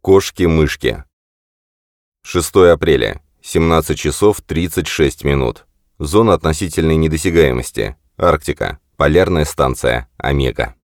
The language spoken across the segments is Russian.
Кошки-мышки. 6 апреля. 17 часов 36 минут. Зона относительной недосягаемости. Арктика. Полярная станция Омега.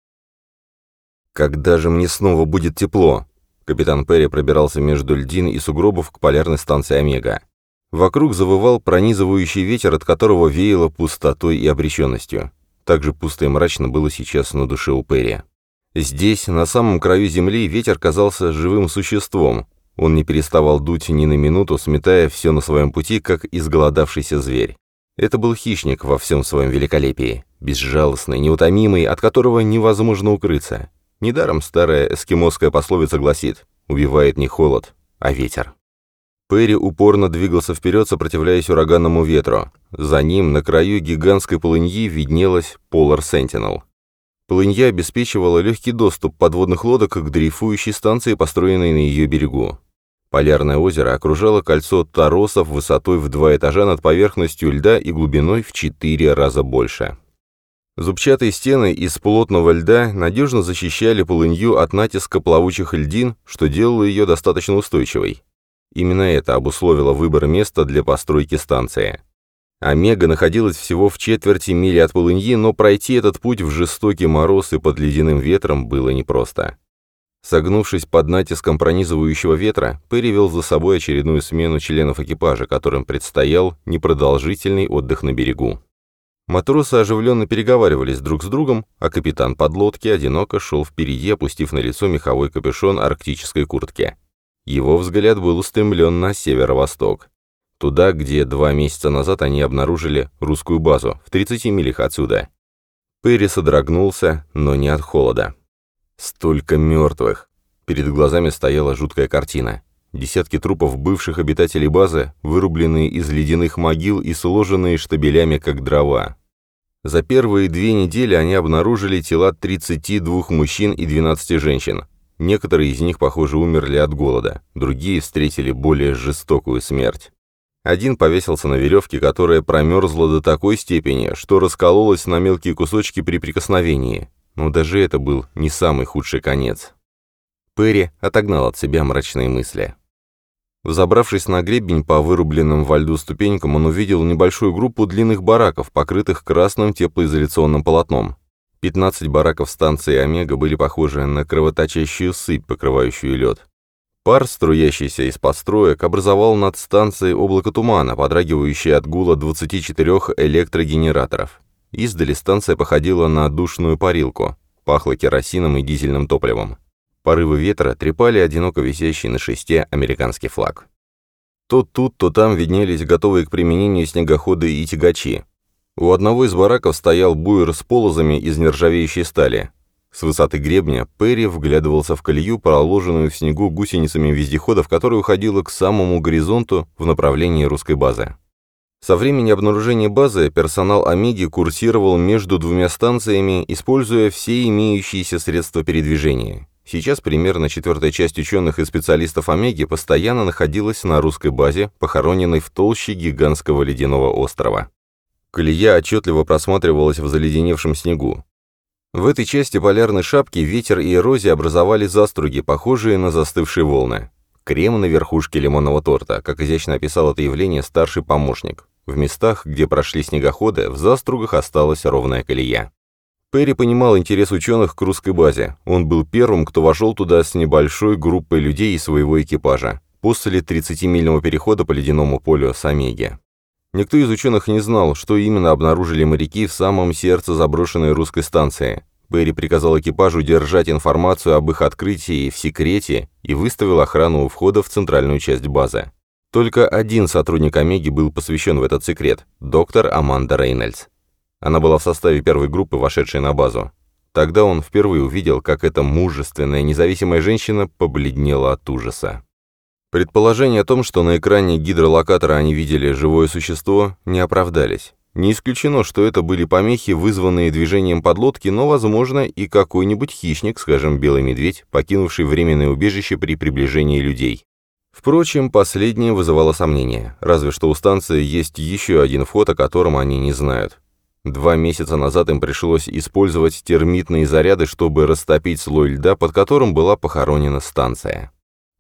«Когда же мне снова будет тепло?» Капитан Перри пробирался между льдин и сугробов к полярной станции Омега. Вокруг завывал пронизывающий ветер, от которого веяло пустотой и обреченностью. Так же пусто и мрачно было сейчас на душе у Перри. Здесь, на самом краю земли, ветер казался живым существом. Он не переставал дуть ни на минуту, сметая все на своем пути, как изголодавшийся зверь. Это был хищник во всем своем великолепии, безжалостный, неутомимый, от которого невозможно укрыться. Недаром старая эскимосская пословица гласит: «Убивает не холод, а ветер». Перри упорно двигался вперед, сопротивляясь ураганному ветру. За ним, на краю гигантской полыньи, виднелась Polar Sentinel. Полынья обеспечивала легкий доступ подводных лодок к дрейфующей станции, построенной на ее берегу. Полярное озеро окружало кольцо торосов высотой в 2 этажа над поверхностью льда и глубиной в 4 раза больше. Зубчатые стены из плотного льда надежно защищали полынью от натиска плавучих льдин, что делало ее достаточно устойчивой. Именно это обусловило выбор места для постройки станции. Омега находилась всего в четверти мили от полыньи, но пройти этот путь в жестокий мороз и под ледяным ветром было непросто. Согнувшись под натиском пронизывающего ветра, Перри вел за собой очередную смену членов экипажа, которым предстоял непродолжительный отдых на берегу. Матросы оживленно переговаривались друг с другом, а капитан подлодки одиноко шел впереди, опустив на лицо меховой капюшон арктической куртки. Его взгляд был устремлен на северо-восток. Туда, где 2 месяца назад они обнаружили русскую базу, в 30 милях отсюда. Перри содрогнулся, но не от холода. Столько мертвых. Перед глазами стояла жуткая картина. Десятки трупов бывших обитателей базы, вырубленные из ледяных могил и сложенные штабелями, как дрова. За первые 2 недели они обнаружили тела 32 мужчин и 12 женщин. Некоторые из них, похоже, умерли от голода, другие встретили более жестокую смерть. Один повесился на веревке, которая промерзла до такой степени, что раскололась на мелкие кусочки при прикосновении. Но даже это был не самый худший конец. Перри отогнал от себя мрачные мысли. Взобравшись на гребень по вырубленным во льду ступенькам, он увидел небольшую группу длинных бараков, покрытых красным теплоизоляционным полотном. 15 бараков станции Омега были похожи на кровоточащую сыпь, покрывающую лед. Пар, струящийся из-под строек, образовал над станцией облако тумана, подрагивающее от гула 24 электрогенераторов. Издали станция походила на душную парилку, пахло керосином и дизельным топливом. Порывы ветра трепали одиноко висящий на шесте американский флаг. То тут, то там виднелись готовые к применению снегоходы и тягачи. У одного из бараков стоял буер с полозами из нержавеющей стали. С высоты гребня Перри вглядывался в колею, проложенную в снегу гусеницами вездеходов, которая уходила к самому горизонту в направлении русской базы. Со времени обнаружения базы персонал Омеги курсировал между 2 станциями, используя все имеющиеся средства передвижения. Сейчас примерно 1/4 часть ученых и специалистов Омеги постоянно находилась на русской базе, похороненной в толще гигантского ледяного острова. Колея отчетливо просматривалась в заледеневшем снегу. В этой части полярной шапки ветер и эрозия образовали заструги, похожие на застывшие волны. Крем на верхушке лимонного торта, как изящно описал это явление старший помощник. В местах, где прошли снегоходы, в застругах осталась ровная колея. Перри понимал интерес ученых к русской базе. Он был первым, кто вошел туда с небольшой группой людей и своего экипажа, после 30-мильного перехода по ледяному полю с Омеги. Никто из ученых не знал, что именно обнаружили моряки в самом сердце заброшенной русской станции. Перри приказал экипажу держать информацию об их открытии в секрете и выставил охрану у входа в центральную часть базы. Только один сотрудник Омеги был посвящен в этот секрет – доктор Аманда Рейнольдс. Она была в составе первой группы, вошедшей на базу. Тогда он впервые увидел, как эта мужественная, независимая женщина побледнела от ужаса. Предположения о том, что на экране гидролокатора они видели живое существо, не оправдались. Не исключено, что это были помехи, вызванные движением подлодки, но, возможно, и какой-нибудь хищник, скажем, белый медведь, покинувший временное убежище при приближении людей. Впрочем, последнее вызывало сомнения, разве что у станции есть еще один вход, о котором они не знают. 2 месяца назад им пришлось использовать термитные заряды, чтобы растопить слой льда, под которым была похоронена станция.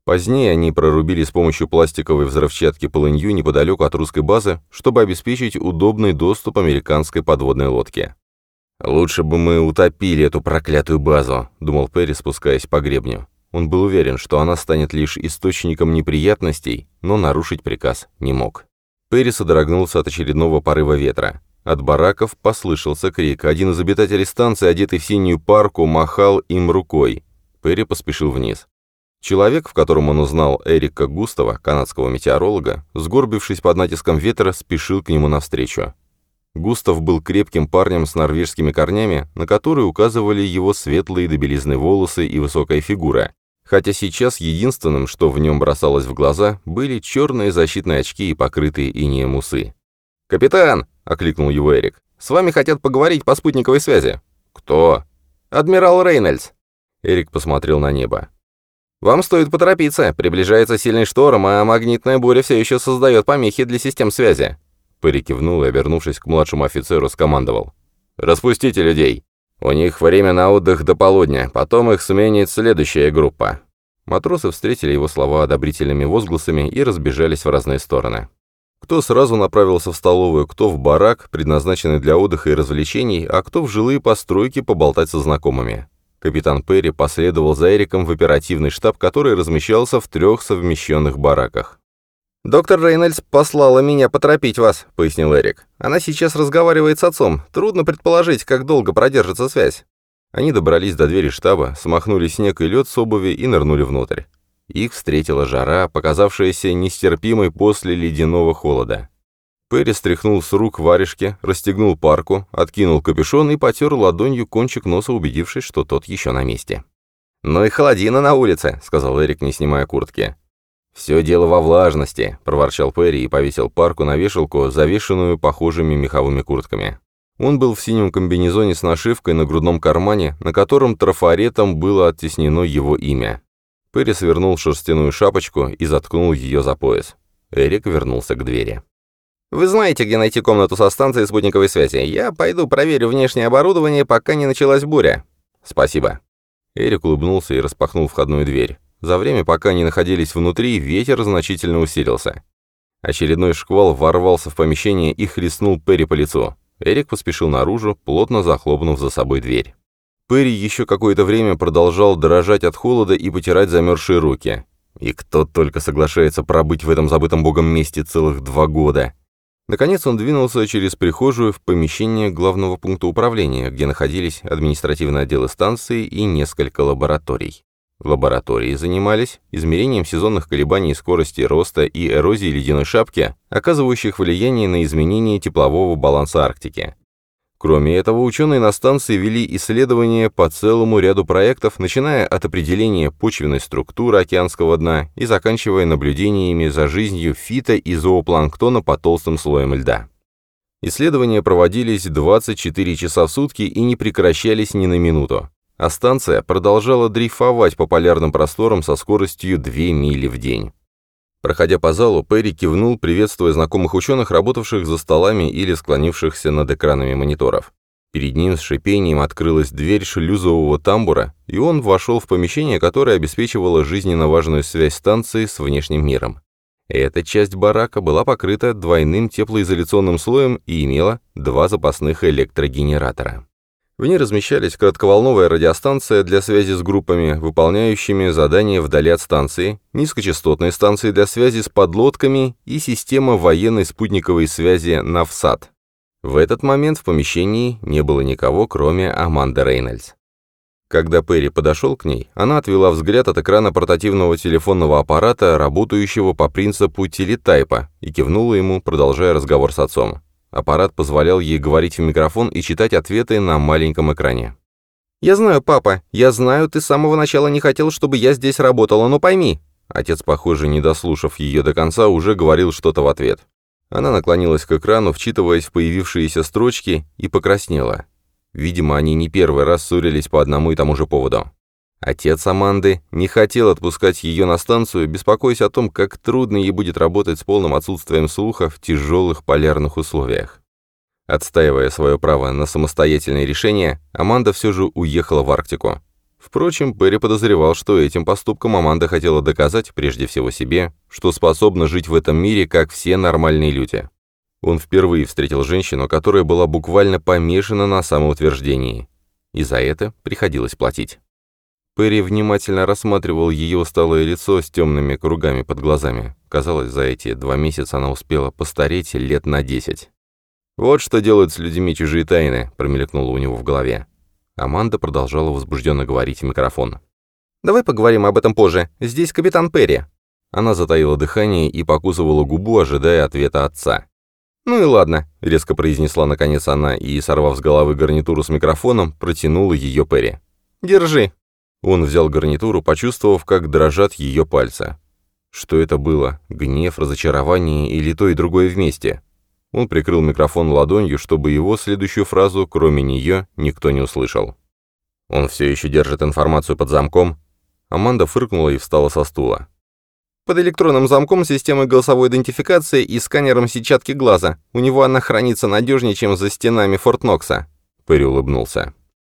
Позднее они прорубили с помощью пластиковой взрывчатки полынью неподалеку от русской базы, чтобы обеспечить удобный доступ американской подводной лодки. «Лучше бы мы утопили эту проклятую базу», — думал Перри, спускаясь по гребню. Он был уверен, что она станет лишь источником неприятностей, но нарушить приказ не мог. Перри содрогнулся от очередного порыва ветра. От бараков послышался крик. Один из обитателей станции, одетый в синюю парку, махал им рукой. Перри поспешил вниз. Человек, в котором он узнал Эрика Густава, канадского метеоролога, сгорбившись под натиском ветра, спешил к нему навстречу. Густав был крепким парнем с норвежскими корнями, на которые указывали его светлые до белизны волосы и высокая фигура, хотя сейчас единственным, что в нем бросалось в глаза, были черные защитные очки и покрытые инеем усы. «Капитан!» — окликнул его Эрик. «С вами хотят поговорить по спутниковой связи». «Кто?» «Адмирал Рейнольдс». Эрик посмотрел на небо. «Вам стоит поторопиться. Приближается сильный шторм, а магнитная буря все еще создает помехи для систем связи». Перри кивнул и, обернувшись к младшему офицеру, скомандовал. «Распустите людей. У них время на отдых до полудня, потом их сменит следующая группа». Матросы встретили его слова одобрительными возгласами и разбежались в разные стороны. Кто сразу направился в столовую, кто в барак, предназначенный для отдыха и развлечений, а кто в жилые постройки поболтать со знакомыми. Капитан Перри последовал за Эриком в оперативный штаб, который размещался в 3 совмещенных бараках. «Доктор Рейнольдс послала меня поторопить вас», — пояснил Эрик. «Она сейчас разговаривает с отцом. Трудно предположить, как долго продержится связь». Они добрались до двери штаба, смахнули снег и лед с обуви и нырнули внутрь. Их встретила жара, показавшаяся нестерпимой после ледяного холода. Перри стряхнул с рук варежки, расстегнул парку, откинул капюшон и потер ладонью кончик носа, убедившись, что тот еще на месте. «Ну и холодина на улице», — сказал Эрик, не снимая куртки. «Все дело во влажности», — проворчал Перри и повесил парку на вешалку, завешенную похожими меховыми куртками. Он был в синем комбинезоне с нашивкой на грудном кармане, на котором трафаретом было оттеснено его имя. Перри свернул шерстяную шапочку и заткнул ее за пояс. Эрик вернулся к двери. «Вы знаете, где найти комнату со станции спутниковой связи? Я пойду проверю внешнее оборудование, пока не началась буря». «Спасибо». Эрик улыбнулся и распахнул входную дверь. За время, пока они находились внутри, ветер значительно усилился. Очередной шквал ворвался в помещение и хлестнул Перри по лицу. Эрик поспешил наружу, плотно захлопнув за собой дверь. Перри еще какое-то время продолжал дрожать от холода и потирать замерзшие руки. И кто только соглашается пробыть в этом забытом богом месте целых 2 года. Наконец он двинулся через прихожую в помещение главного пункта управления, где находились административные отделы станции и несколько лабораторий. Лаборатории занимались измерением сезонных колебаний скорости роста и эрозии ледяной шапки, оказывающих влияние на изменение теплового баланса Арктики. Кроме этого, ученые на станции вели исследования по целому ряду проектов, начиная от определения почвенной структуры океанского дна и заканчивая наблюдениями за жизнью фито- и зоопланктона под толстым слоем льда. Исследования проводились 24 часа в сутки и не прекращались ни на минуту, а станция продолжала дрейфовать по полярным просторам со скоростью 2 мили в день. Проходя по залу, Перри кивнул, приветствуя знакомых ученых, работавших за столами или склонившихся над экранами мониторов. Перед ним с шипением открылась дверь шлюзового тамбура, и он вошел в помещение, которое обеспечивало жизненно важную связь станции с внешним миром. Эта часть барака была покрыта двойным теплоизоляционным слоем и имела 2 запасных электрогенератора. В ней размещались коротковолновая радиостанция для связи с группами, выполняющими задания вдали от станции, низкочастотные станции для связи с подлодками и система военной спутниковой связи «Навсат». В этот момент в помещении не было никого, кроме Аманды Рейнольдс. Когда Перри подошел к ней, она отвела взгляд от экрана портативного телефонного аппарата, работающего по принципу телетайпа, и кивнула ему, продолжая разговор с отцом. Аппарат позволял ей говорить в микрофон и читать ответы на маленьком экране. «Я знаю, папа, я знаю, ты с самого начала не хотел, чтобы я здесь работала, но пойми». Отец, похоже, не дослушав ее до конца, уже говорил что-то в ответ. Она наклонилась к экрану, вчитываясь в появившиеся строчки, и покраснела. Видимо, они не первый раз ссорились по одному и тому же поводу. Отец Аманды не хотел отпускать ее на станцию, беспокоясь о том, как трудно ей будет работать с полным отсутствием слуха в тяжелых полярных условиях. Отстаивая свое право на самостоятельное решение, Аманда все же уехала в Арктику. Впрочем, Перри подозревал, что этим поступком Аманда хотела доказать, прежде всего себе, что способна жить в этом мире, как все нормальные люди. Он впервые встретил женщину, которая была буквально помешана на самоутверждении. И за это приходилось платить. Перри внимательно рассматривал ее усталое лицо с темными кругами под глазами. Казалось, за эти 2 месяца она успела постареть лет на 10. «Вот что делают с людьми чужие тайны», — промелькнуло у него в голове. Аманда продолжала возбужденно говорить в микрофон. «Давай поговорим об этом позже. Здесь капитан Перри». Она затаила дыхание и покусывала губу, ожидая ответа отца. «Ну и ладно», — резко произнесла наконец она и, сорвав с головы гарнитуру с микрофоном, протянула ее Перри. «Держи». Он взял гарнитуру, почувствовав, как дрожат ее пальцы. Что это было? Гнев, разочарование или то и другое вместе? Он прикрыл микрофон ладонью, чтобы его следующую фразу, кроме нее, никто не услышал. «Он все еще держит информацию под замком?» Аманда фыркнула и встала со стула. «Под электронным замком системы голосовой идентификации и сканером сетчатки глаза. У него она хранится надежнее, чем за стенами Форт Нокса». Перри улыбнулся.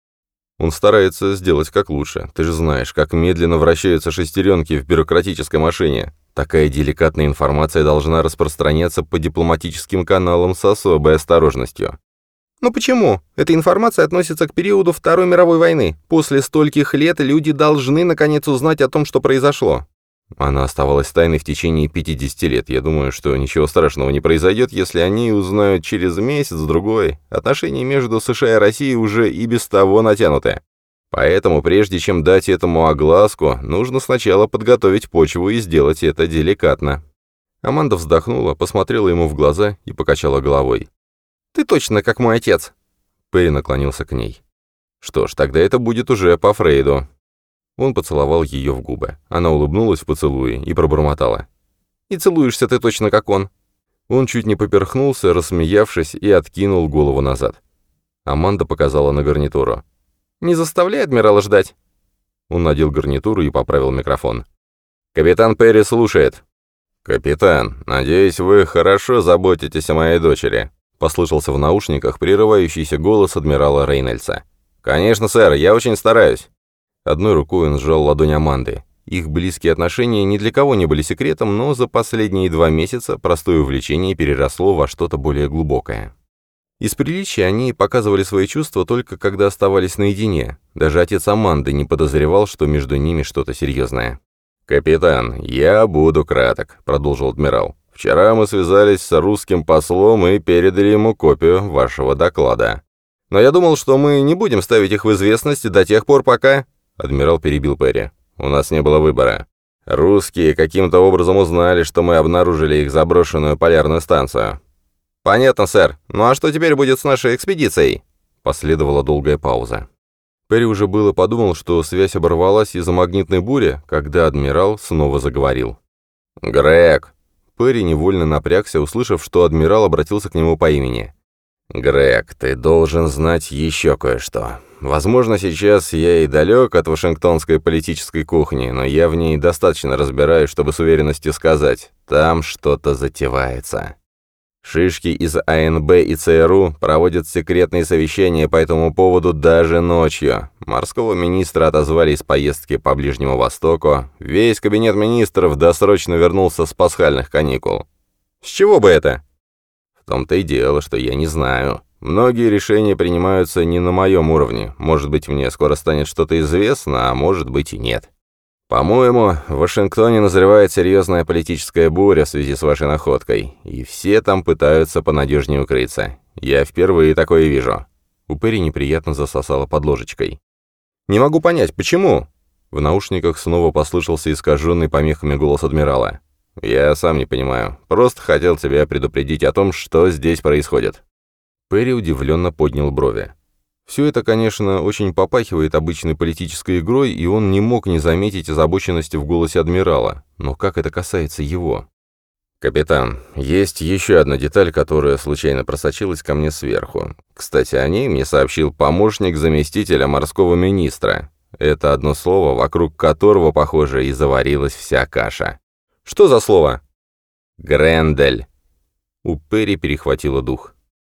«Он старается сделать как лучше. Ты же знаешь, как медленно вращаются шестеренки в бюрократической машине. Такая деликатная информация должна распространяться по дипломатическим каналам с особой осторожностью». «Но почему? Эта информация относится к периоду Второй мировой войны. После стольких лет люди должны наконец узнать о том, что произошло». Она оставалась тайной в течение 50 лет. Я думаю, что ничего страшного не произойдет, если они узнают через месяц-другой. Отношения между США и Россией уже и без того натянуты. Поэтому, прежде чем дать этому огласку, нужно сначала подготовить почву и сделать это деликатно. Аманда вздохнула, посмотрела ему в глаза и покачала головой. «Ты точно как мой отец!» Перри наклонился к ней. «Что ж, тогда это будет уже по Фрейду». Он поцеловал ее в губы. Она улыбнулась в поцелуе и пробормотала. «И целуешься ты точно как он». Он чуть не поперхнулся, рассмеявшись, и откинул голову назад. Аманда показала на гарнитуру. «Не заставляй адмирала ждать». Он надел гарнитуру и поправил микрофон. «Капитан Перри слушает». «Капитан, надеюсь, вы хорошо заботитесь о моей дочери», послышался в наушниках прерывающийся голос адмирала Рейнольдса. «Конечно, сэр, я очень стараюсь». Одной рукой он сжал ладонь Аманды. Их близкие отношения ни для кого не были секретом, но за последние 2 месяца простое увлечение переросло во что-то более глубокое. Из приличия они показывали свои чувства только когда оставались наедине. Даже отец Аманды не подозревал, что между ними что-то серьезное. «Капитан, я буду краток», — продолжил адмирал. «Вчера мы связались с русским послом и передали ему копию вашего доклада. Но я думал, что мы не будем ставить их в известность до тех пор, пока...» Адмирал перебил Перри. «У нас не было выбора. Русские каким-то образом узнали, что мы обнаружили их заброшенную полярную станцию». «Понятно, сэр. Ну а что теперь будет с нашей экспедицией?» Последовала долгая пауза. Перри уже было подумал, что связь оборвалась из-за магнитной бури, когда адмирал снова заговорил. «Грег!» Перри невольно напрягся, услышав, что адмирал обратился к нему по имени. «Грег, ты должен знать еще кое-что. Возможно, сейчас я и далек от вашингтонской политической кухни, но я в ней достаточно разбираюсь, чтобы с уверенностью сказать, там что-то затевается. Шишки из АНБ и ЦРУ проводят секретные совещания по этому поводу даже ночью. Морского министра отозвали из поездки по Ближнему Востоку. Весь кабинет министров досрочно вернулся с пасхальных каникул. С чего бы это? В том-то и дело, что я не знаю. Многие решения принимаются не на моем уровне. Может быть, мне скоро станет что-то известно, а может быть и нет. По-моему, в Вашингтоне назревает серьезная политическая буря в связи с вашей находкой, и все там пытаются понадежнее укрыться. Я впервые такое вижу». У Перри неприятно засосало под ложечкой. «Не могу понять, почему?» В наушниках снова послышался искаженный помехами голос адмирала. «Я сам не понимаю. Просто хотел тебя предупредить о том, что здесь происходит». Перри удивленно поднял брови. Все это, конечно, очень попахивает обычной политической игрой, и он не мог не заметить озабоченности в голосе адмирала. Но как это касается его? «Капитан, есть еще одна деталь, которая случайно просочилась ко мне сверху. Кстати, о ней мне сообщил помощник заместителя морского министра. Это одно слово, вокруг которого, похоже, и заварилась вся каша». «Что за слово?» «Грендель». У Перри перехватило дух.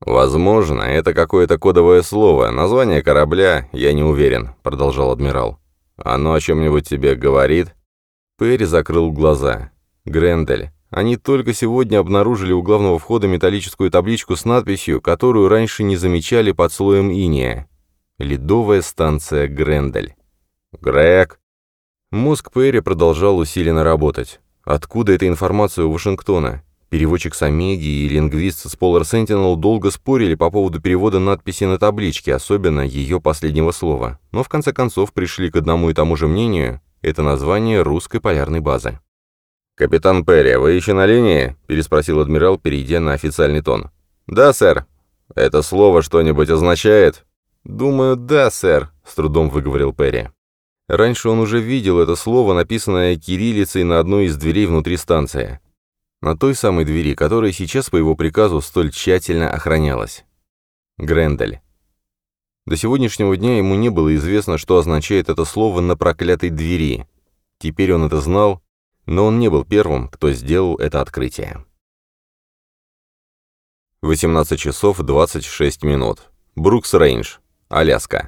«Возможно, это какое-то кодовое слово. Название корабля, я не уверен», — продолжал адмирал. «Оно о чем-нибудь тебе говорит?» Перри закрыл глаза. «Грендель. Они только сегодня обнаружили у главного входа металлическую табличку с надписью, которую раньше не замечали под слоем иния. Ледовая станция Грендель». «Грег!» Мозг Перри продолжал усиленно работать. Откуда эта информация у Вашингтона? Переводчик с Омеги и лингвист с Polar Sentinel долго спорили по поводу перевода надписи на табличке, особенно ее последнего слова, но в конце концов пришли к одному и тому же мнению – это название русской полярной базы. «Капитан Перри, вы еще на линии?» – переспросил адмирал, перейдя на официальный тон. «Да, сэр». «Это слово что-нибудь означает?» «Думаю, да, сэр», – с трудом выговорил Перри. Раньше он уже видел это слово, написанное кириллицей на одной из дверей внутри станции. На той самой двери, которая сейчас по его приказу столь тщательно охранялась. Грендель. До сегодняшнего дня ему не было известно, что означает это слово на проклятой двери. Теперь он это знал, но он не был первым, кто сделал это открытие. 18 часов 26 минут. Брукс-Рейндж, Аляска.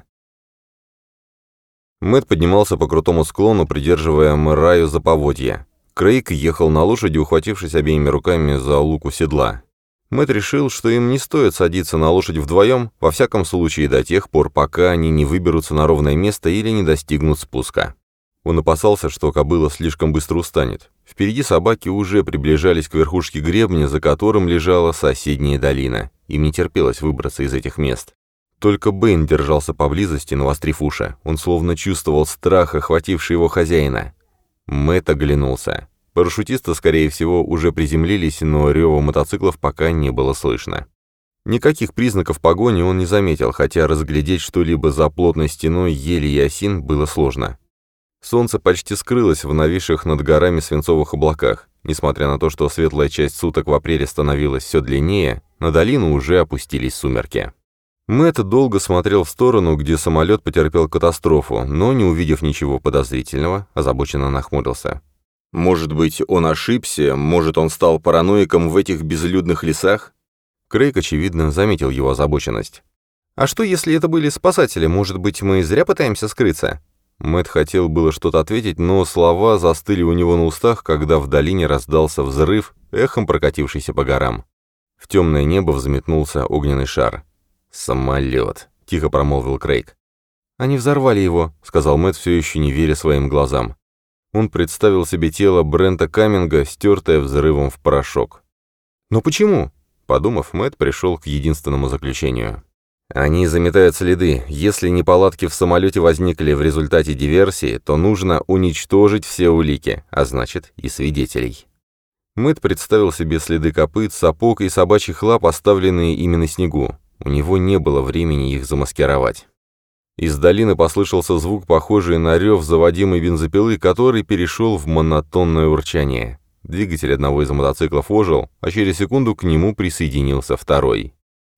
Мэтт поднимался по крутому склону, придерживая Мэраю за поводья. Крейг ехал на лошади, ухватившись обеими руками за луку седла. Мэтт решил, что им не стоит садиться на лошадь вдвоем, во всяком случае до тех пор, пока они не выберутся на ровное место или не достигнут спуска. Он опасался, что кобыла слишком быстро устанет. Впереди собаки уже приближались к верхушке гребня, за которым лежала соседняя долина. Им не терпелось выбраться из этих мест. Только Бэйн держался поблизости, навострив уши. Он словно чувствовал страх, охвативший его хозяина. Мэтт оглянулся. Парашютисты, скорее всего, уже приземлились, но рева мотоциклов пока не было слышно. Никаких признаков погони он не заметил, хотя разглядеть что-либо за плотной стеной ели и осин было сложно. Солнце почти скрылось в нависших над горами свинцовых облаках. Несмотря на то, что светлая часть суток в апреле становилась все длиннее, на долину уже опустились сумерки. Мэтт долго смотрел в сторону, где самолет потерпел катастрофу, но, не увидев ничего подозрительного, озабоченно нахмурился. Может быть, он ошибся, может, он стал параноиком в этих безлюдных лесах? Крейг, очевидно, заметил его озабоченность. «А что, если это были спасатели? Может быть, мы зря пытаемся скрыться?» Мэтт хотел было что-то ответить, но слова застыли у него на устах, когда в долине раздался взрыв, эхом прокатившийся по горам. В темное небо взметнулся огненный шар. «Самолет», — тихо промолвил Крейг. «Они взорвали его», — сказал Мэтт, все еще не веря своим глазам. Он представил себе тело Брента Камминга, стертое взрывом в порошок. «Но почему?» Подумав, Мэтт пришел к единственному заключению. «Они заметают следы. Если неполадки в самолете возникли в результате диверсии, то нужно уничтожить все улики, а значит и свидетелей». Мэтт представил себе следы копыт, сапог и собачьих лап, оставленные ими на снегу. У него не было времени их замаскировать. Из долины послышался звук, похожий на рев заводимой бензопилы, который перешел в монотонное урчание. Двигатель одного из мотоциклов ожил, а через секунду к нему присоединился второй.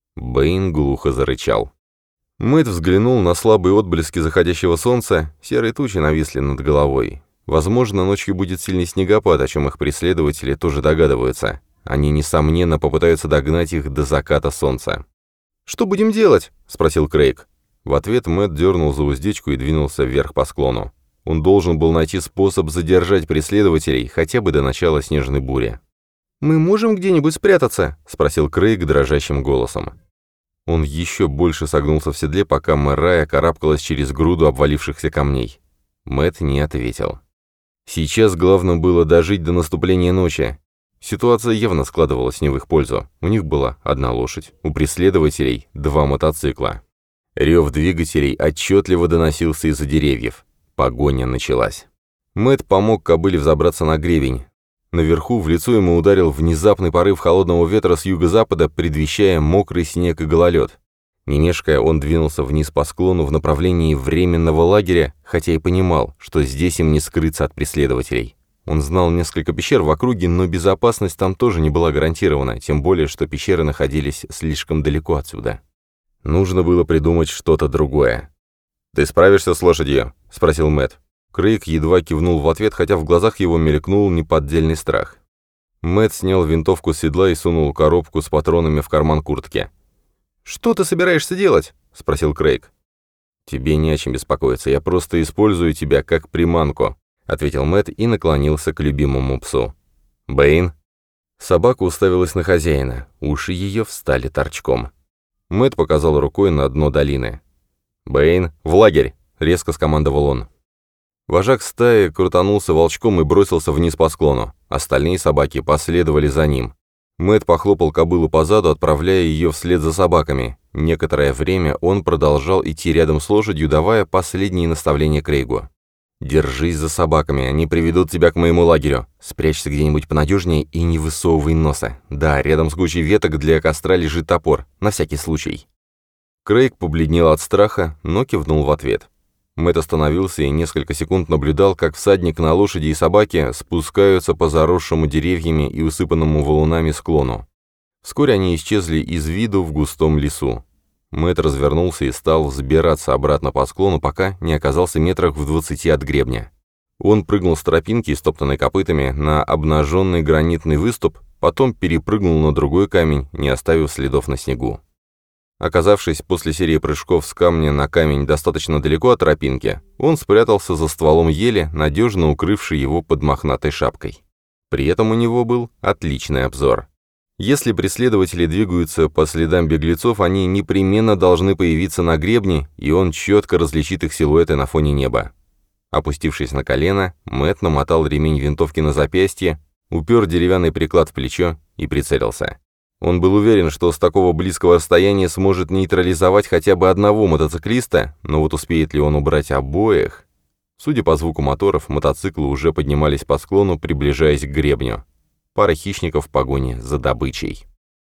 Бэйн глухо зарычал. Мэтт взглянул на слабые отблески заходящего солнца, серые тучи нависли над головой. Возможно, ночью будет сильный снегопад, о чем их преследователи тоже догадываются. Они, несомненно, попытаются догнать их до заката солнца. «Что будем делать?» — спросил Крейг. В ответ Мэтт дернул за уздечку и двинулся вверх по склону. Он должен был найти способ задержать преследователей хотя бы до начала снежной бури. «Мы можем где-нибудь спрятаться?» — спросил Крейг дрожащим голосом. Он еще больше согнулся в седле, пока Мэрая карабкалась через груду обвалившихся камней. Мэтт не ответил. Сейчас главное было дожить до наступления ночи. Ситуация явно складывалась не в их пользу. У них была одна лошадь, у преследователей 2 мотоцикла. Рев двигателей отчетливо доносился из-за деревьев. Погоня началась. Мэтт помог кобыле взобраться на гребень. Наверху в лицо ему ударил внезапный порыв холодного ветра с юго-запада, предвещая мокрый снег и гололед. Не мешкая, он двинулся вниз по склону в направлении временного лагеря, хотя и понимал, что здесь им не скрыться от преследователей. Он знал несколько пещер в округе, но безопасность там тоже не была гарантирована, тем более, что пещеры находились слишком далеко отсюда. Нужно было придумать что-то другое. «Ты справишься с лошадью?» — спросил Мэтт. Крейг едва кивнул в ответ, хотя в глазах его мелькнул неподдельный страх. Мэтт снял винтовку с седла и сунул коробку с патронами в карман куртки. «Что ты собираешься делать?» — спросил Крейг. «Тебе не о чем беспокоиться, я просто использую тебя как приманку», — ответил Мэтт и наклонился к любимому псу. «Бэйн?» Собака уставилась на хозяина, уши ее встали торчком. Мэтт показал рукой на дно долины. «Бэйн, в лагерь!» — резко скомандовал он. Вожак стаи крутанулся волчком и бросился вниз по склону. Остальные собаки последовали за ним. Мэтт похлопал кобылу по заду, отправляя ее вслед за собаками. Некоторое время он продолжал идти рядом с лошадью, давая последние наставления Крейгу. «Держись за собаками, они приведут тебя к моему лагерю. Спрячься где-нибудь понадежнее и не высовывай носа. Да, рядом с кучей веток для костра лежит топор, на всякий случай». Крейг побледнел от страха, но кивнул в ответ. Мэтт остановился и несколько секунд наблюдал, как всадник на лошади и собаке спускаются по заросшему деревьями и усыпанному валунами склону. Вскоре они исчезли из виду в густом лесу. Мэтт развернулся и стал взбираться обратно по склону, пока не оказался метрах в 20 от гребня. Он прыгнул с тропинки, истоптанной копытами, на обнаженный гранитный выступ, потом перепрыгнул на другой камень, не оставив следов на снегу. Оказавшись после серии прыжков с камня на камень достаточно далеко от тропинки, он спрятался за стволом ели, надежно укрывший его под мохнатой шапкой. При этом у него был отличный обзор. Если преследователи двигаются по следам беглецов, они непременно должны появиться на гребне, и он четко различит их силуэты на фоне неба. Опустившись на колено, Мэтт намотал ремень винтовки на запястье, упер деревянный приклад в плечо и прицелился. Он был уверен, что с такого близкого расстояния сможет нейтрализовать хотя бы одного мотоциклиста, но вот успеет ли он убрать обоих? Судя по звуку моторов, мотоциклы уже поднимались по склону, приближаясь к гребню. Пара хищников в погоне за добычей.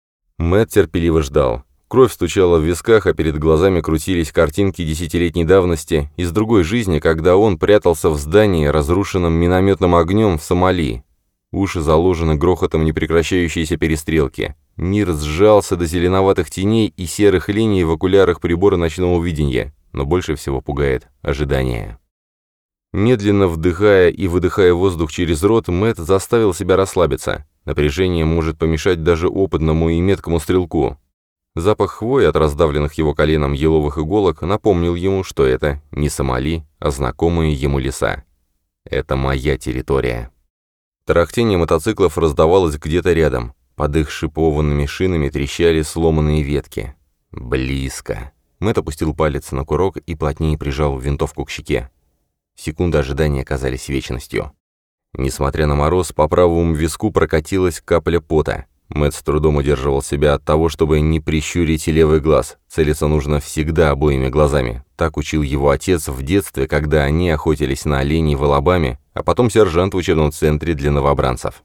Мэтт терпеливо ждал. Кровь стучала в висках, а перед глазами крутились картинки десятилетней давности из другой жизни, когда он прятался в здании, разрушенном минометным огнем в Сомали. Уши заложены грохотом непрекращающейся перестрелки. Мир сжался до зеленоватых теней и серых линий в окулярах прибора ночного видения, но больше всего пугает ожидание. Медленно вдыхая и выдыхая воздух через рот, Мэтт заставил себя расслабиться. Напряжение может помешать даже опытному и меткому стрелку. Запах хвои от раздавленных его коленом еловых иголок напомнил ему, что это не Сомали, а знакомые ему леса. Это моя территория. Тарахтение мотоциклов раздавалось где-то рядом. Под их шипованными шинами трещали сломанные ветки. Близко. Мэтт опустил палец на курок и плотнее прижал винтовку к щеке. Секунды ожидания казались вечностью. Несмотря на мороз, по правому виску прокатилась капля пота. Мэтт с трудом удерживал себя от того, чтобы не прищурить левый глаз. Целиться нужно всегда обоими глазами. Так учил его отец в детстве, когда они охотились на оленей в Алабаме, а потом сержант в учебном центре для новобранцев.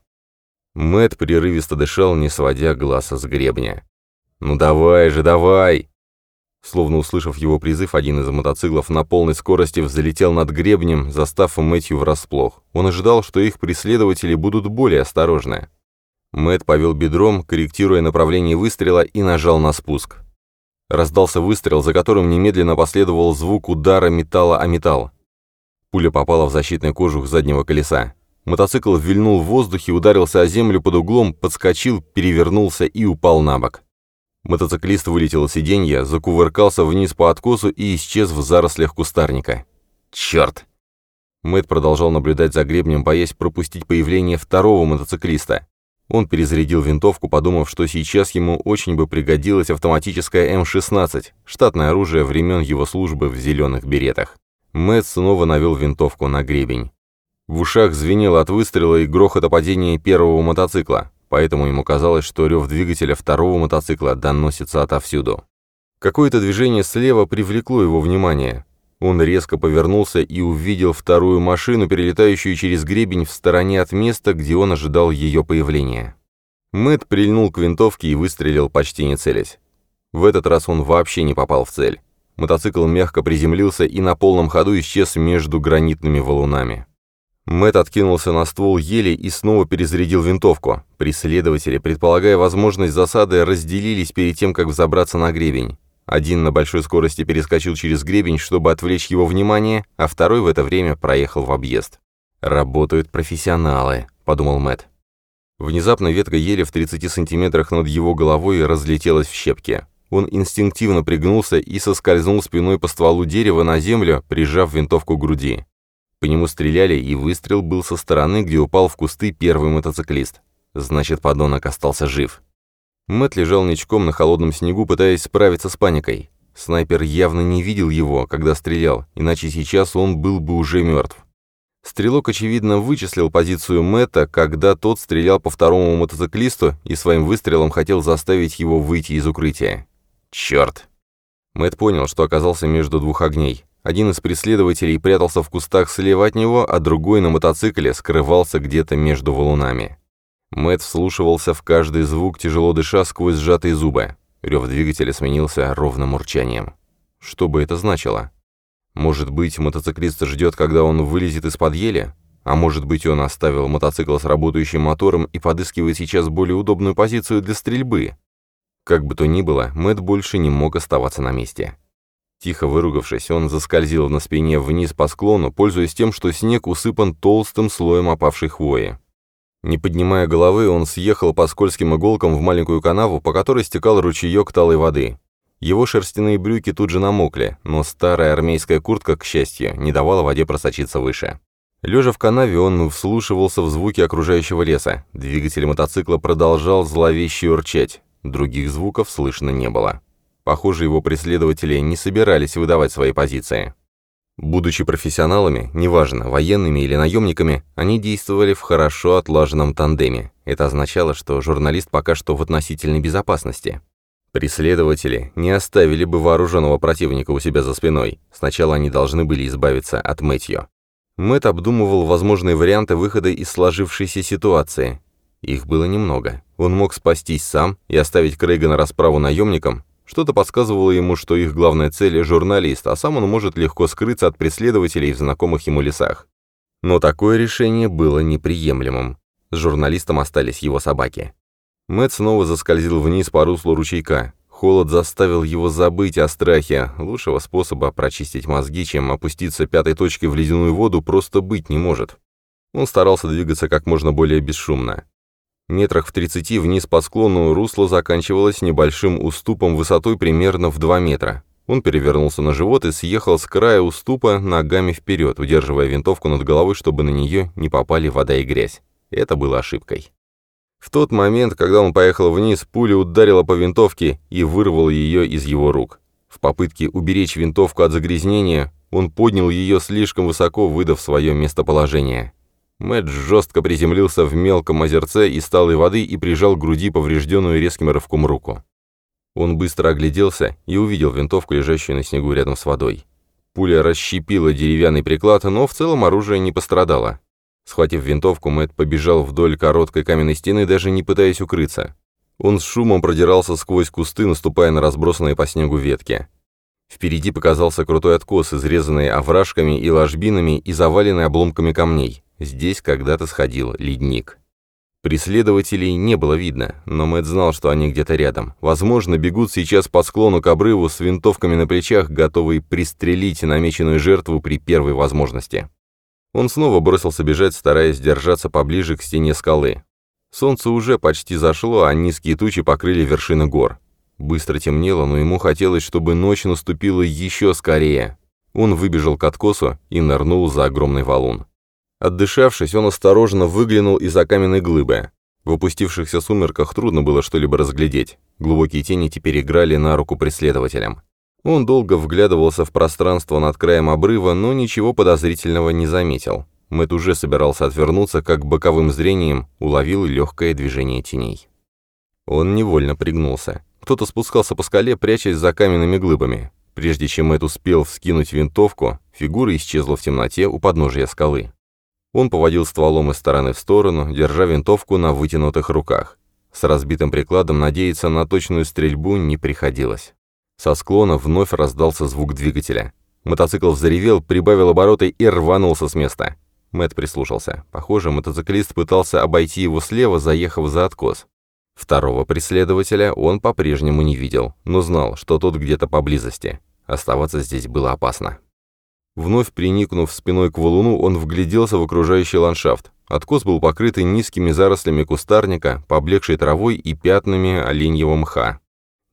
Мэтт прерывисто дышал, не сводя глаз с гребня. «Ну давай же, давай!» Словно услышав его призыв, один из мотоциклов на полной скорости взлетел над гребнем, застав Мэтью врасплох. Он ожидал, что их преследователи будут более осторожны. Мэтт повел бедром, корректируя направление выстрела, и нажал на спуск. Раздался выстрел, за которым немедленно последовал звук удара металла о металл. Пуля попала в защитный кожух заднего колеса. Мотоцикл вильнул в воздухе, ударился о землю под углом, подскочил, перевернулся и упал на бок. Мотоциклист вылетел из сиденья, закувыркался вниз по откосу и исчез в зарослях кустарника. «Черт!» Мэтт продолжал наблюдать за гребнем, боясь пропустить появление второго мотоциклиста. Он перезарядил винтовку, подумав, что сейчас ему очень бы пригодилась автоматическая М-16, штатное оружие времен его службы в зеленых беретах. Мэтт снова навел винтовку на гребень. В ушах звенело от выстрела и грохота падения первого мотоцикла, поэтому ему казалось, что рев двигателя второго мотоцикла доносится отовсюду. Какое-то движение слева привлекло его внимание. Он резко повернулся и увидел вторую машину, перелетающую через гребень в стороне от места, где он ожидал ее появления. Мэтт прильнул к винтовке и выстрелил, почти не целясь. В этот раз он вообще не попал в цель. Мотоцикл мягко приземлился и на полном ходу исчез между гранитными валунами. Мэтт откинулся на ствол ели и снова перезарядил винтовку. Преследователи, предполагая возможность засады, разделились перед тем, как взобраться на гребень. Один на большой скорости перескочил через гребень, чтобы отвлечь его внимание, а второй в это время проехал в объезд. «Работают профессионалы», — подумал Мэтт. Внезапно ветка ели в 30 сантиметрах над его головой разлетелась в щепки. Он инстинктивно пригнулся и соскользнул спиной по стволу дерева на землю, прижав винтовку к груди. По нему стреляли, и выстрел был со стороны, где упал в кусты первый мотоциклист. Значит, подонок остался жив. Мэтт лежал ничком на холодном снегу, пытаясь справиться с паникой. Снайпер явно не видел его, когда стрелял, иначе сейчас он был бы уже мертв. Стрелок, очевидно, вычислил позицию Мэтта, когда тот стрелял по второму мотоциклисту и своим выстрелом хотел заставить его выйти из укрытия. «Черт!» Мэтт понял, что оказался между двух огней. Один из преследователей прятался в кустах слева от него, а другой на мотоцикле скрывался где-то между валунами. Мэтт вслушивался в каждый звук, тяжело дыша сквозь сжатые зубы. Рев двигателя сменился ровным урчанием. Что бы это значило? Может быть, мотоциклист ждет, когда он вылезет из-под ели? А может быть, он оставил мотоцикл с работающим мотором и подыскивает сейчас более удобную позицию для стрельбы? Как бы то ни было, Мэтт больше не мог оставаться на месте. Тихо выругавшись, он заскользил на спине вниз по склону, пользуясь тем, что снег усыпан толстым слоем опавшей хвои. Не поднимая головы, он съехал по скользким иголкам в маленькую канаву, по которой стекал ручеек талой воды. Его шерстяные брюки тут же намокли, но старая армейская куртка, к счастью, не давала воде просочиться выше. Лежа в канаве, он вслушивался в звуки окружающего леса. Двигатель мотоцикла продолжал зловеще урчать. Других звуков слышно не было. Похоже, его преследователи не собирались выдавать свои позиции. Будучи профессионалами, неважно, военными или наемниками, они действовали в хорошо отлаженном тандеме. Это означало, что журналист пока что в относительной безопасности. Преследователи не оставили бы вооруженного противника у себя за спиной. Сначала они должны были избавиться от Мэтью. Мэтт обдумывал возможные варианты выхода из сложившейся ситуации. Их было немного. Он мог спастись сам и оставить Крейга на расправу наемникам. Что-то подсказывало ему, что их главная цель – журналист, а сам он может легко скрыться от преследователей в знакомых ему лесах. Но такое решение было неприемлемым. С журналистом остались его собаки. Мэтт снова заскользил вниз по руслу ручейка. Холод заставил его забыть о страхе. Лучшего способа прочистить мозги, чем опуститься пятой точкой в ледяную воду, просто быть не может. Он старался двигаться как можно более бесшумно. Метрах в 30 вниз по склону русло заканчивалось небольшим уступом высотой примерно в 2 метра. Он перевернулся на живот и съехал с края уступа ногами вперед, удерживая винтовку над головой, чтобы на нее не попали вода и грязь. Это было ошибкой. В тот момент, когда он поехал вниз, пуля ударила по винтовке и вырвала ее из его рук. В попытке уберечь винтовку от загрязнения, он поднял ее слишком высоко, выдав свое местоположение. Мэтт жестко приземлился в мелком озерце из талой воды и прижал к груди поврежденную резким рывком руку. Он быстро огляделся и увидел винтовку, лежащую на снегу рядом с водой. Пуля расщепила деревянный приклад, но в целом оружие не пострадало. Схватив винтовку, Мэтт побежал вдоль короткой каменной стены, даже не пытаясь укрыться. Он с шумом продирался сквозь кусты, наступая на разбросанные по снегу ветки. Впереди показался крутой откос, изрезанный овражками и ложбинами и заваленный обломками камней. Здесь когда-то сходил ледник. Преследователей не было видно, но Мэтт знал, что они где-то рядом. Возможно, бегут сейчас по склону к обрыву с винтовками на плечах, готовые пристрелить намеченную жертву при первой возможности. Он снова бросился бежать, стараясь держаться поближе к стене скалы. Солнце уже почти зашло, а низкие тучи покрыли вершины гор. Быстро темнело, но ему хотелось, чтобы ночь наступила еще скорее. Он выбежал к откосу и нырнул за огромный валун. Отдышавшись, он осторожно выглянул из-за каменной глыбы. В опустившихся сумерках трудно было что-либо разглядеть. Глубокие тени теперь играли на руку преследователям. Он долго вглядывался в пространство над краем обрыва, но ничего подозрительного не заметил. Мэтт уже собирался отвернуться, как боковым зрением уловил легкое движение теней. Он невольно пригнулся. Кто-то спускался по скале, прячась за каменными глыбами. Прежде чем Мэтт успел вскинуть винтовку, фигура исчезла в темноте у подножия скалы. Он поводил стволом из стороны в сторону, держа винтовку на вытянутых руках. С разбитым прикладом надеяться на точную стрельбу не приходилось. Со склона вновь раздался звук двигателя. Мотоцикл взревел, прибавил обороты и рванулся с места. Мэтт прислушался. Похоже, мотоциклист пытался обойти его слева, заехав за откос. Второго преследователя он по-прежнему не видел, но знал, что тот где-то поблизости. Оставаться здесь было опасно. Вновь приникнув спиной к валуну, он вгляделся в окружающий ландшафт. Откос был покрыт низкими зарослями кустарника, поблекшей травой и пятнами оленьего мха.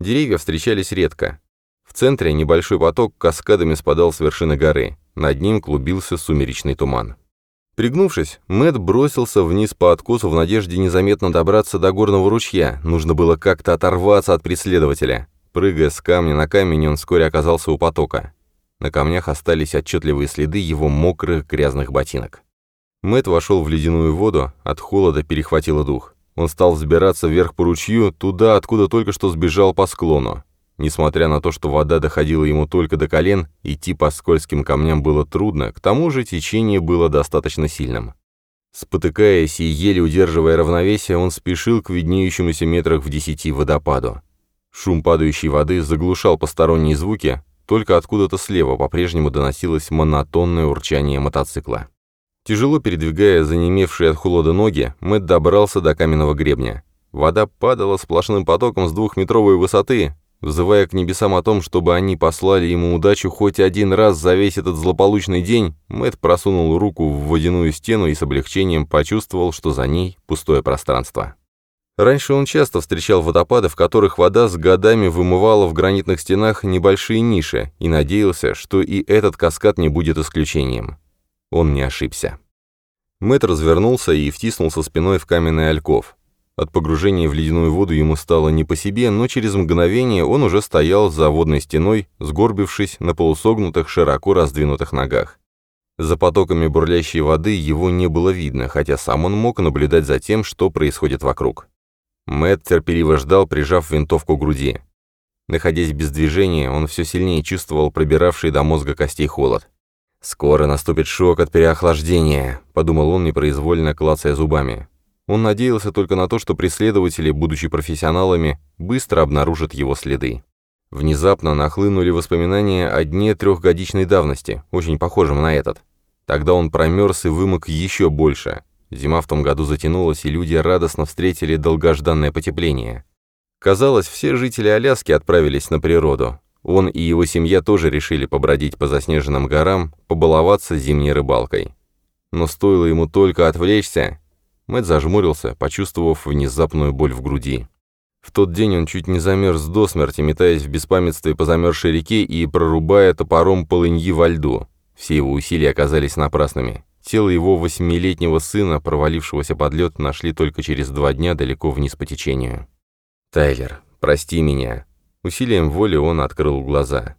Деревья встречались редко. В центре небольшой поток каскадами спадал с вершины горы. Над ним клубился сумеречный туман. Пригнувшись, Мэтт бросился вниз по откосу в надежде незаметно добраться до горного ручья. Нужно было как-то оторваться от преследователя. Прыгая с камня на камень, он вскоре оказался у потока. На камнях остались отчетливые следы его мокрых грязных ботинок. Мэтт вошел в ледяную воду, от холода перехватило дух. Он стал взбираться вверх по ручью, туда, откуда только что сбежал по склону. Несмотря на то, что вода доходила ему только до колен, идти по скользким камням было трудно, к тому же течение было достаточно сильным. Спотыкаясь и еле удерживая равновесие, он спешил к виднеющемуся метрах в 10 водопаду. Шум падающей воды заглушал посторонние звуки, только откуда-то слева по-прежнему доносилось монотонное урчание мотоцикла. Тяжело передвигая занемевшие от холода ноги, Мэтт добрался до каменного гребня. Вода падала сплошным потоком с 2-метровой высоты, взывая к небесам о том, чтобы они послали ему удачу хоть один раз за весь этот злополучный день. Мэтт просунул руку в водяную стену и с облегчением почувствовал, что за ней пустое пространство. Раньше он часто встречал водопады, в которых вода с годами вымывала в гранитных стенах небольшие ниши, и надеялся, что и этот каскад не будет исключением. Он не ошибся. Мэтт развернулся и втиснулся спиной в каменный альков. От погружения в ледяную воду ему стало не по себе, но через мгновение он уже стоял за водной стеной, сгорбившись на полусогнутых, широко раздвинутых ногах. За потоками бурлящей воды его не было видно, хотя сам он мог наблюдать за тем, что происходит вокруг. Мэтт терпеливо ждал, прижав винтовку к груди. Находясь без движения, он все сильнее чувствовал пробиравший до мозга костей холод. «Скоро наступит шок от переохлаждения», — подумал он, непроизвольно клацая зубами. Он надеялся только на то, что преследователи, будучи профессионалами, быстро обнаружат его следы. Внезапно нахлынули воспоминания о дне 3-годичной давности, очень похожем на этот. Тогда он промерз и вымок еще больше. Зима в том году затянулась, и люди радостно встретили долгожданное потепление. Казалось, все жители Аляски отправились на природу. Он и его семья тоже решили побродить по заснеженным горам, побаловаться зимней рыбалкой. Но стоило ему только отвлечься, Мэтт зажмурился, почувствовав внезапную боль в груди. В тот день он чуть не замерз до смерти, метаясь в беспамятстве по замерзшей реке и прорубая топором полыньи во льду. Все его усилия оказались напрасными. Тело его 8-летнего сына, провалившегося под лед, нашли только через 2 дня далеко вниз по течению. «Тайлер, прости меня». Усилием воли он открыл глаза.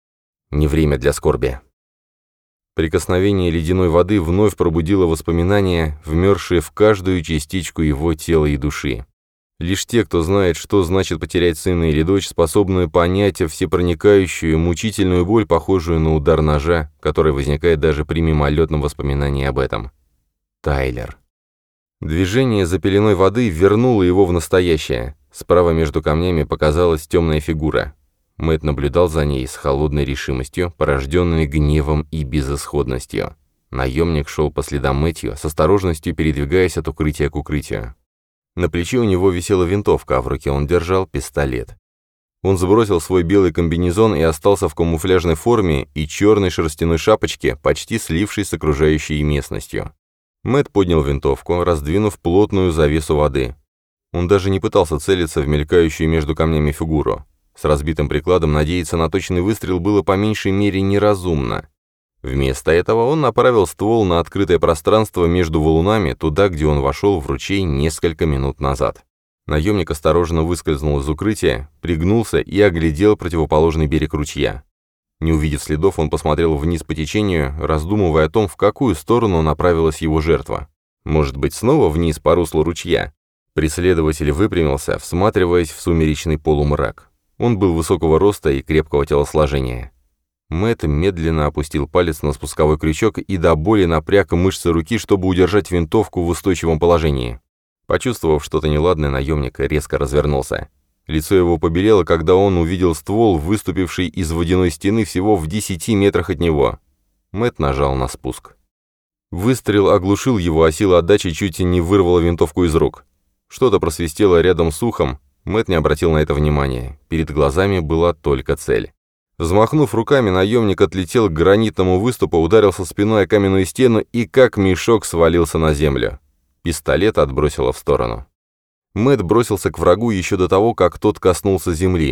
«Не время для скорби». Прикосновение ледяной воды вновь пробудило воспоминания, вмерзшие в каждую частичку его тела и души. Лишь те, кто знает, что значит потерять сына или дочь, способны понять всепроникающую, мучительную боль, похожую на удар ножа, которая возникает даже при мимолетном воспоминании об этом. Тайлер. Движение за пеленой воды вернуло его в настоящее. Справа между камнями показалась темная фигура. Мэтт наблюдал за ней с холодной решимостью, порожденной гневом и безысходностью. Наемник шел по следам Мэтью, с осторожностью передвигаясь от укрытия к укрытию. На плече у него висела винтовка, а в руке он держал пистолет. Он сбросил свой белый комбинезон и остался в камуфляжной форме и черной шерстяной шапочке, почти слившись с окружающей местностью. Мэтт поднял винтовку, раздвинув плотную завесу воды. Он даже не пытался целиться в мелькающую между камнями фигуру. С разбитым прикладом надеяться на точный выстрел было по меньшей мере неразумно. Вместо этого он направил ствол на открытое пространство между валунами, туда, где он вошел в ручей несколько минут назад. Наемник осторожно выскользнул из укрытия, пригнулся и оглядел противоположный берег ручья. Не увидев следов, он посмотрел вниз по течению, раздумывая о том, в какую сторону направилась его жертва. Может быть, снова вниз по руслу ручья? Преследователь выпрямился, всматриваясь в сумеречный полумрак. Он был высокого роста и крепкого телосложения. Мэтт медленно опустил палец на спусковой крючок и до боли напряг мышцы руки, чтобы удержать винтовку в устойчивом положении. Почувствовав что-то неладное, наемник резко развернулся. Лицо его побелело, когда он увидел ствол, выступивший из водяной стены всего в 10 метрах от него. Мэтт нажал на спуск. Выстрел оглушил его, а сила отдачи чуть не вырвала винтовку из рук. Что-то просвистело рядом с ухом. Мэтт не обратил на это внимания. Перед глазами была только цель. Взмахнув руками, наемник отлетел к гранитному выступу, ударился спиной о каменную стену и как мешок свалился на землю. Пистолет отбросило в сторону. Мэтт бросился к врагу еще до того, как тот коснулся земли.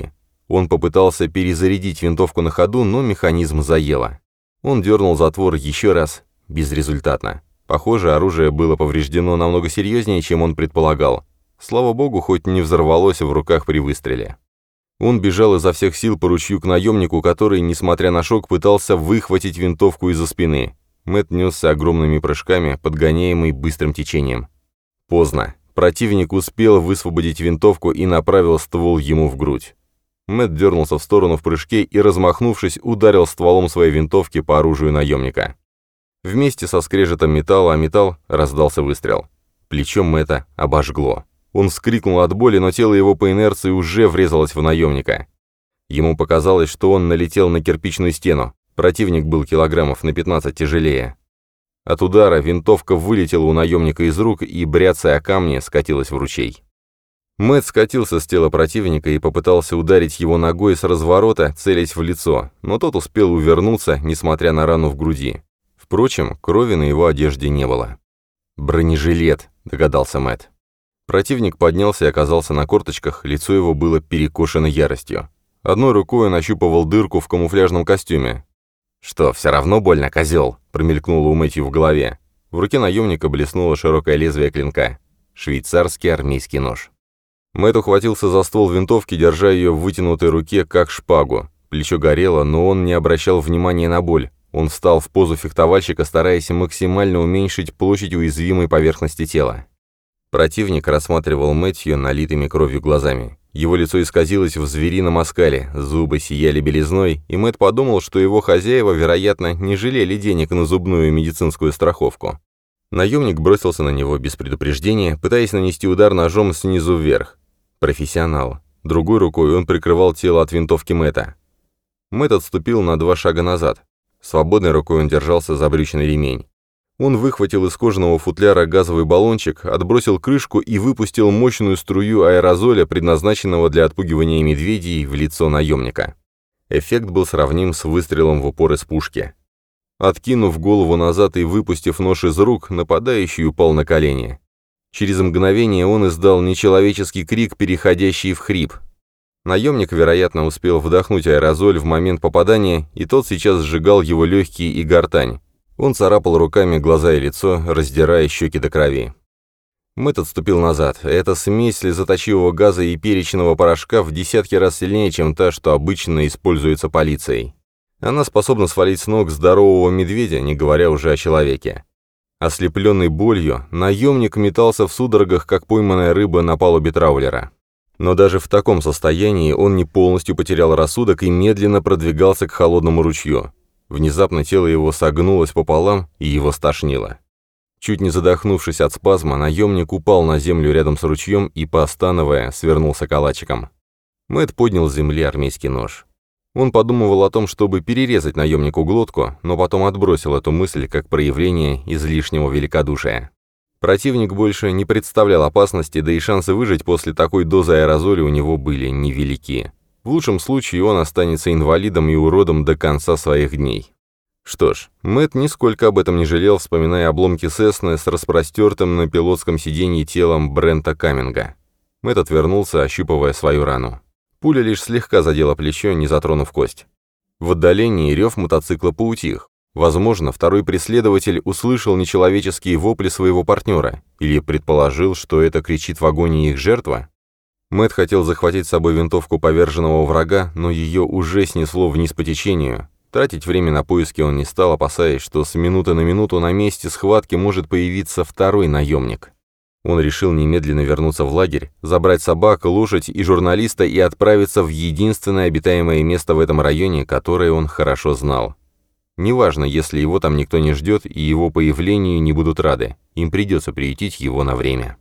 Он попытался перезарядить винтовку на ходу, но механизм заело. Он дернул затвор еще раз, безрезультатно. Похоже, оружие было повреждено намного серьезнее, чем он предполагал. Слава богу, хоть не взорвалось в руках при выстреле. Он бежал изо всех сил по ручью к наемнику, который, несмотря на шок, пытался выхватить винтовку из-за спины. Мэтт несся огромными прыжками, подгоняемый быстрым течением. Поздно. Противник успел высвободить винтовку и направил ствол ему в грудь. Мэтт дернулся в сторону в прыжке и, размахнувшись, ударил стволом своей винтовки по оружию наемника. Вместе со скрежетом металла о металл раздался выстрел. Плечо Мэтта обожгло. Он вскрикнул от боли, но тело его по инерции уже врезалось в наемника. Ему показалось, что он налетел на кирпичную стену. Противник был килограммов на 15 тяжелее. От удара винтовка вылетела у наемника из рук и, бряцая о камни, скатилась в ручей. Мэтт скатился с тела противника и попытался ударить его ногой с разворота, целясь в лицо, но тот успел увернуться, несмотря на рану в груди. Впрочем, крови на его одежде не было. «Бронежилет», — догадался Мэтт. Противник поднялся и оказался на корточках, лицо его было перекошено яростью. Одной рукой он ощупывал дырку в камуфляжном костюме. «Что, все равно больно, козел?» — промелькнуло у Мэтью в голове. В руке наемника блеснуло широкое лезвие клинка. Швейцарский армейский нож. Мэтт ухватился за ствол винтовки, держа ее в вытянутой руке, как шпагу. Плечо горело, но он не обращал внимания на боль. Он встал в позу фехтовальщика, стараясь максимально уменьшить площадь уязвимой поверхности тела. Противник рассматривал Мэтью налитыми кровью глазами. Его лицо исказилось в зверином оскале, зубы сияли белизной, и Мэтт подумал, что его хозяева, вероятно, не жалели денег на зубную медицинскую страховку. Наемник бросился на него без предупреждения, пытаясь нанести удар ножом снизу вверх. Профессионал. Другой рукой он прикрывал тело от винтовки Мэтта. Мэтт отступил на 2 шага назад. Свободной рукой он держался за брючный ремень. Он выхватил из кожаного футляра газовый баллончик, отбросил крышку и выпустил мощную струю аэрозоля, предназначенного для отпугивания медведей, в лицо наемника. Эффект был сравним с выстрелом в упор из пушки. Откинув голову назад и выпустив нож из рук, нападающий упал на колени. Через мгновение он издал нечеловеческий крик, переходящий в хрип. Наемник, вероятно, успел вдохнуть аэрозоль в момент попадания, и тот сейчас сжигал его легкие и гортань. Он царапал руками глаза и лицо, раздирая щеки до крови. Мэтт отступил назад. Эта смесь слезоточивого газа и перечного порошка в десятки раз сильнее, чем та, что обычно используется полицией. Она способна свалить с ног здорового медведя, не говоря уже о человеке. Ослепленный болью, наемник метался в судорогах, как пойманная рыба на палубе траулера. Но даже в таком состоянии он не полностью потерял рассудок и медленно продвигался к холодному ручью. Внезапно тело его согнулось пополам, и его стошнило. Чуть не задохнувшись от спазма, наемник упал на землю рядом с ручьем и, постановая, свернулся калачиком. Мэтт поднял с земли армейский нож. Он подумывал о том, чтобы перерезать наемнику глотку, но потом отбросил эту мысль как проявление излишнего великодушия. Противник больше не представлял опасности, да и шансы выжить после такой дозы аэрозоля у него были невелики. В лучшем случае он останется инвалидом и уродом до конца своих дней. Что ж, Мэтт нисколько об этом не жалел, вспоминая обломки Сесны с распростертым на пилотском сиденье телом Брента Камминга. Мэтт отвернулся, ощупывая свою рану. Пуля лишь слегка задела плечо, не затронув кость. В отдалении рев мотоцикла поутих. Возможно, второй преследователь услышал нечеловеческие вопли своего партнера или предположил, что это кричит в агонии их жертва. Мэтт хотел захватить с собой винтовку поверженного врага, но ее уже снесло вниз по течению. Тратить время на поиски он не стал, опасаясь, что с минуты на минуту на месте схватки может появиться второй наемник. Он решил немедленно вернуться в лагерь, забрать собак, лошадь и журналиста и отправиться в единственное обитаемое место в этом районе, которое он хорошо знал. Неважно, если его там никто не ждет и его появлению не будут рады, им придется приютить его на время.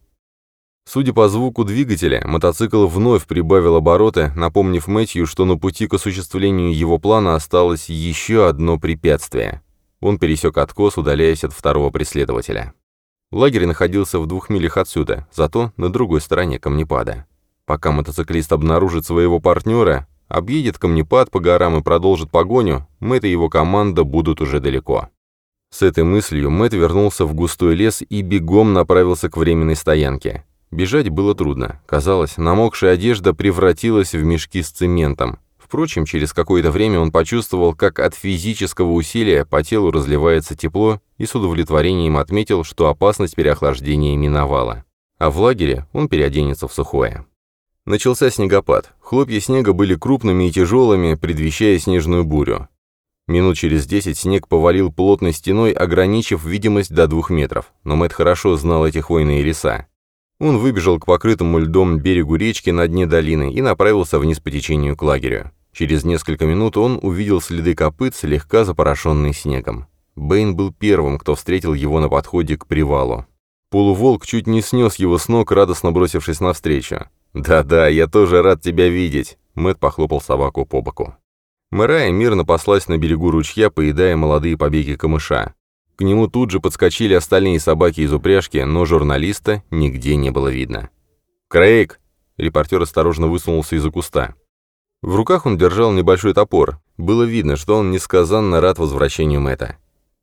Судя по звуку двигателя, мотоцикл вновь прибавил обороты, напомнив Мэтью, что на пути к осуществлению его плана осталось еще одно препятствие. Он пересек откос, удаляясь от второго преследователя. Лагерь находился в 2 милях отсюда, зато на другой стороне камнепада. Пока мотоциклист обнаружит своего партнера, объедет камнепад по горам и продолжит погоню, Мэтт и его команда будут уже далеко. С этой мыслью Мэтт вернулся в густой лес и бегом направился к временной стоянке. Бежать было трудно. Казалось, намокшая одежда превратилась в мешки с цементом. Впрочем, через какое-то время он почувствовал, как от физического усилия по телу разливается тепло, и с удовлетворением отметил, что опасность переохлаждения миновала. А в лагере он переоденется в сухое. Начался снегопад. Хлопья снега были крупными и тяжелыми, предвещая снежную бурю. Минут через 10 снег повалил плотной стеной, ограничив видимость до 2 метров, но Мэтт хорошо знал эти хвойные леса. Он выбежал к покрытому льдом берегу речки на дне долины и направился вниз по течению к лагерю. Через несколько минут он увидел следы копыт, слегка запорошенные снегом. Бэйн был первым, кто встретил его на подходе к привалу. Полуволк чуть не снес его с ног, радостно бросившись навстречу. «Да-да, я тоже рад тебя видеть», — Мэтт похлопал собаку по боку. Мэрайя мирно паслась на берегу ручья, поедая молодые побеги камыша. К нему тут же подскочили остальные собаки из упряжки, но журналиста нигде не было видно. «Крейг!» — репортер осторожно высунулся из-за куста. В руках он держал небольшой топор. Было видно, что он несказанно рад возвращению Мэтта.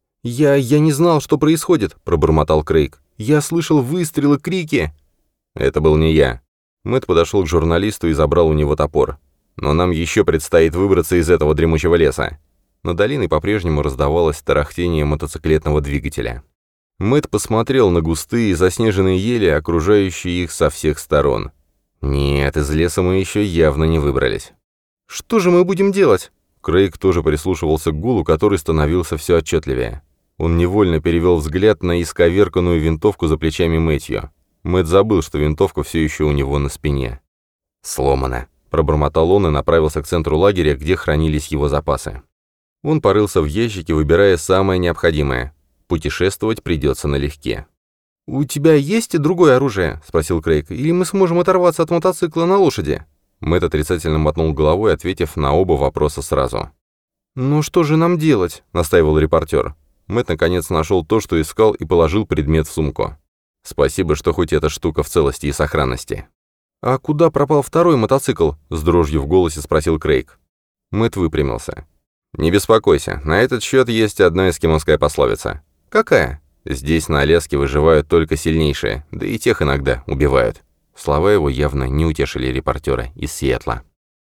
«Я не знал, что происходит», — пробормотал Крейг. «Я слышал выстрелы, крики». «Это был не я». Мэтт подошел к журналисту и забрал у него топор. «Но нам еще предстоит выбраться из этого дремучего леса». Над долиной по-прежнему раздавалось тарахтение мотоциклетного двигателя. Мэтт посмотрел на густые заснеженные ели, окружающие их со всех сторон. Нет, из леса мы еще явно не выбрались. «Что же мы будем делать?» Крейг тоже прислушивался к гулу, который становился все отчетливее. Он невольно перевел взгляд на исковерканную винтовку за плечами Мэтью. Мэтт забыл, что винтовка все еще у него на спине. «Сломано», — пробормотал он и направился к центру лагеря, где хранились его запасы. Он порылся в ящике, выбирая самое необходимое. Путешествовать придется налегке. «У тебя есть другое оружие?» — спросил Крейг. «Или мы сможем оторваться от мотоцикла на лошади?» Мэтт отрицательно мотнул головой, ответив на оба вопроса сразу. «Ну что же нам делать?» — настаивал репортер. Мэтт наконец нашел то, что искал, и положил предмет в сумку. «Спасибо, что хоть эта штука в целости и сохранности». «А куда пропал второй мотоцикл?» — с дрожью в голосе спросил Крейг. Мэтт выпрямился. «Не беспокойся, на этот счет есть одна эскимосская пословица». «Какая?» «Здесь, на Аляске, выживают только сильнейшие, да и тех иногда убивают». Слова его явно не утешили репортера из Сиэтла.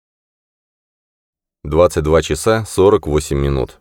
22 часа 48 минут.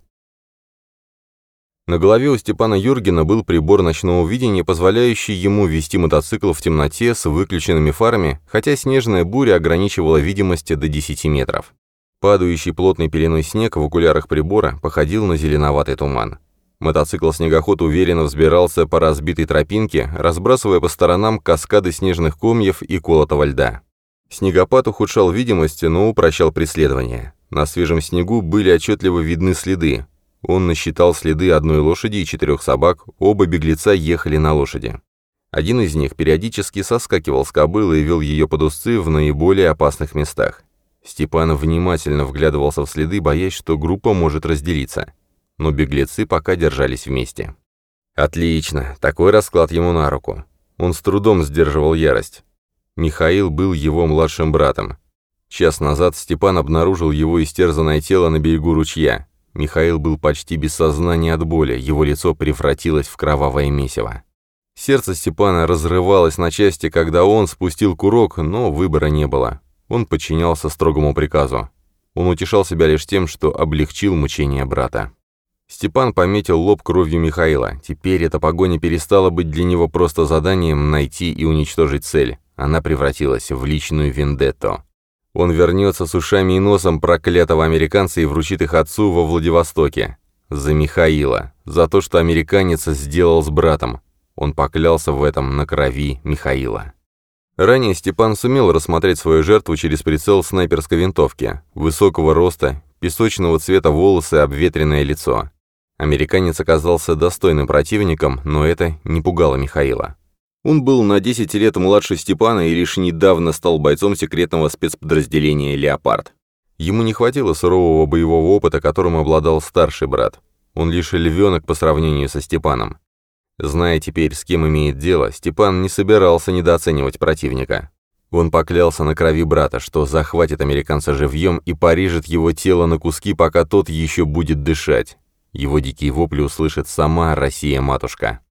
На голове у Степана Юргена был прибор ночного видения, позволяющий ему вести мотоцикл в темноте с выключенными фарами, хотя снежная буря ограничивала видимость до 10 метров. Падающий плотной пеленой снег в окулярах прибора походил на зеленоватый туман. Мотоцикл-снегоход уверенно взбирался по разбитой тропинке, разбрасывая по сторонам каскады снежных комьев и колотого льда. Снегопад ухудшал видимость, но упрощал преследование. На свежем снегу были отчетливо видны следы. Он насчитал следы одной лошади и 4 собак, оба беглеца ехали на лошади. Один из них периодически соскакивал с кобылы и вел ее под узцы в наиболее опасных местах. Степан внимательно вглядывался в следы, боясь, что группа может разделиться. Но беглецы пока держались вместе. Отлично, такой расклад ему на руку. Он с трудом сдерживал ярость. Михаил был его младшим братом. Час назад Степан обнаружил его истерзанное тело на берегу ручья. Михаил был почти без сознания от боли, его лицо превратилось в кровавое месиво. Сердце Степана разрывалось на части, когда он спустил курок, но выбора не было. Он подчинялся строгому приказу. Он утешал себя лишь тем, что облегчил мучения брата. Степан пометил лоб кровью Михаила. Теперь эта погоня перестала быть для него просто заданием найти и уничтожить цель. Она превратилась в личную вендетту. Он вернется с ушами и носом проклятого американца и вручит их отцу во Владивостоке. За Михаила. За то, что американец сделал с братом. Он поклялся в этом на крови Михаила. Ранее Степан сумел рассмотреть свою жертву через прицел снайперской винтовки. Высокого роста, песочного цвета волосы, обветренное лицо. Американец оказался достойным противником, но это не пугало Михаила. Он был на 10 лет младше Степана и лишь недавно стал бойцом секретного спецподразделения «Леопард». Ему не хватило сурового боевого опыта, которым обладал старший брат. Он лишь львенок по сравнению со Степаном. Зная теперь, с кем имеет дело, Степан не собирался недооценивать противника. Он поклялся на крови брата, что захватит американца живьем и порежет его тело на куски, пока тот еще будет дышать. Его дикие вопли услышит сама Россия-матушка.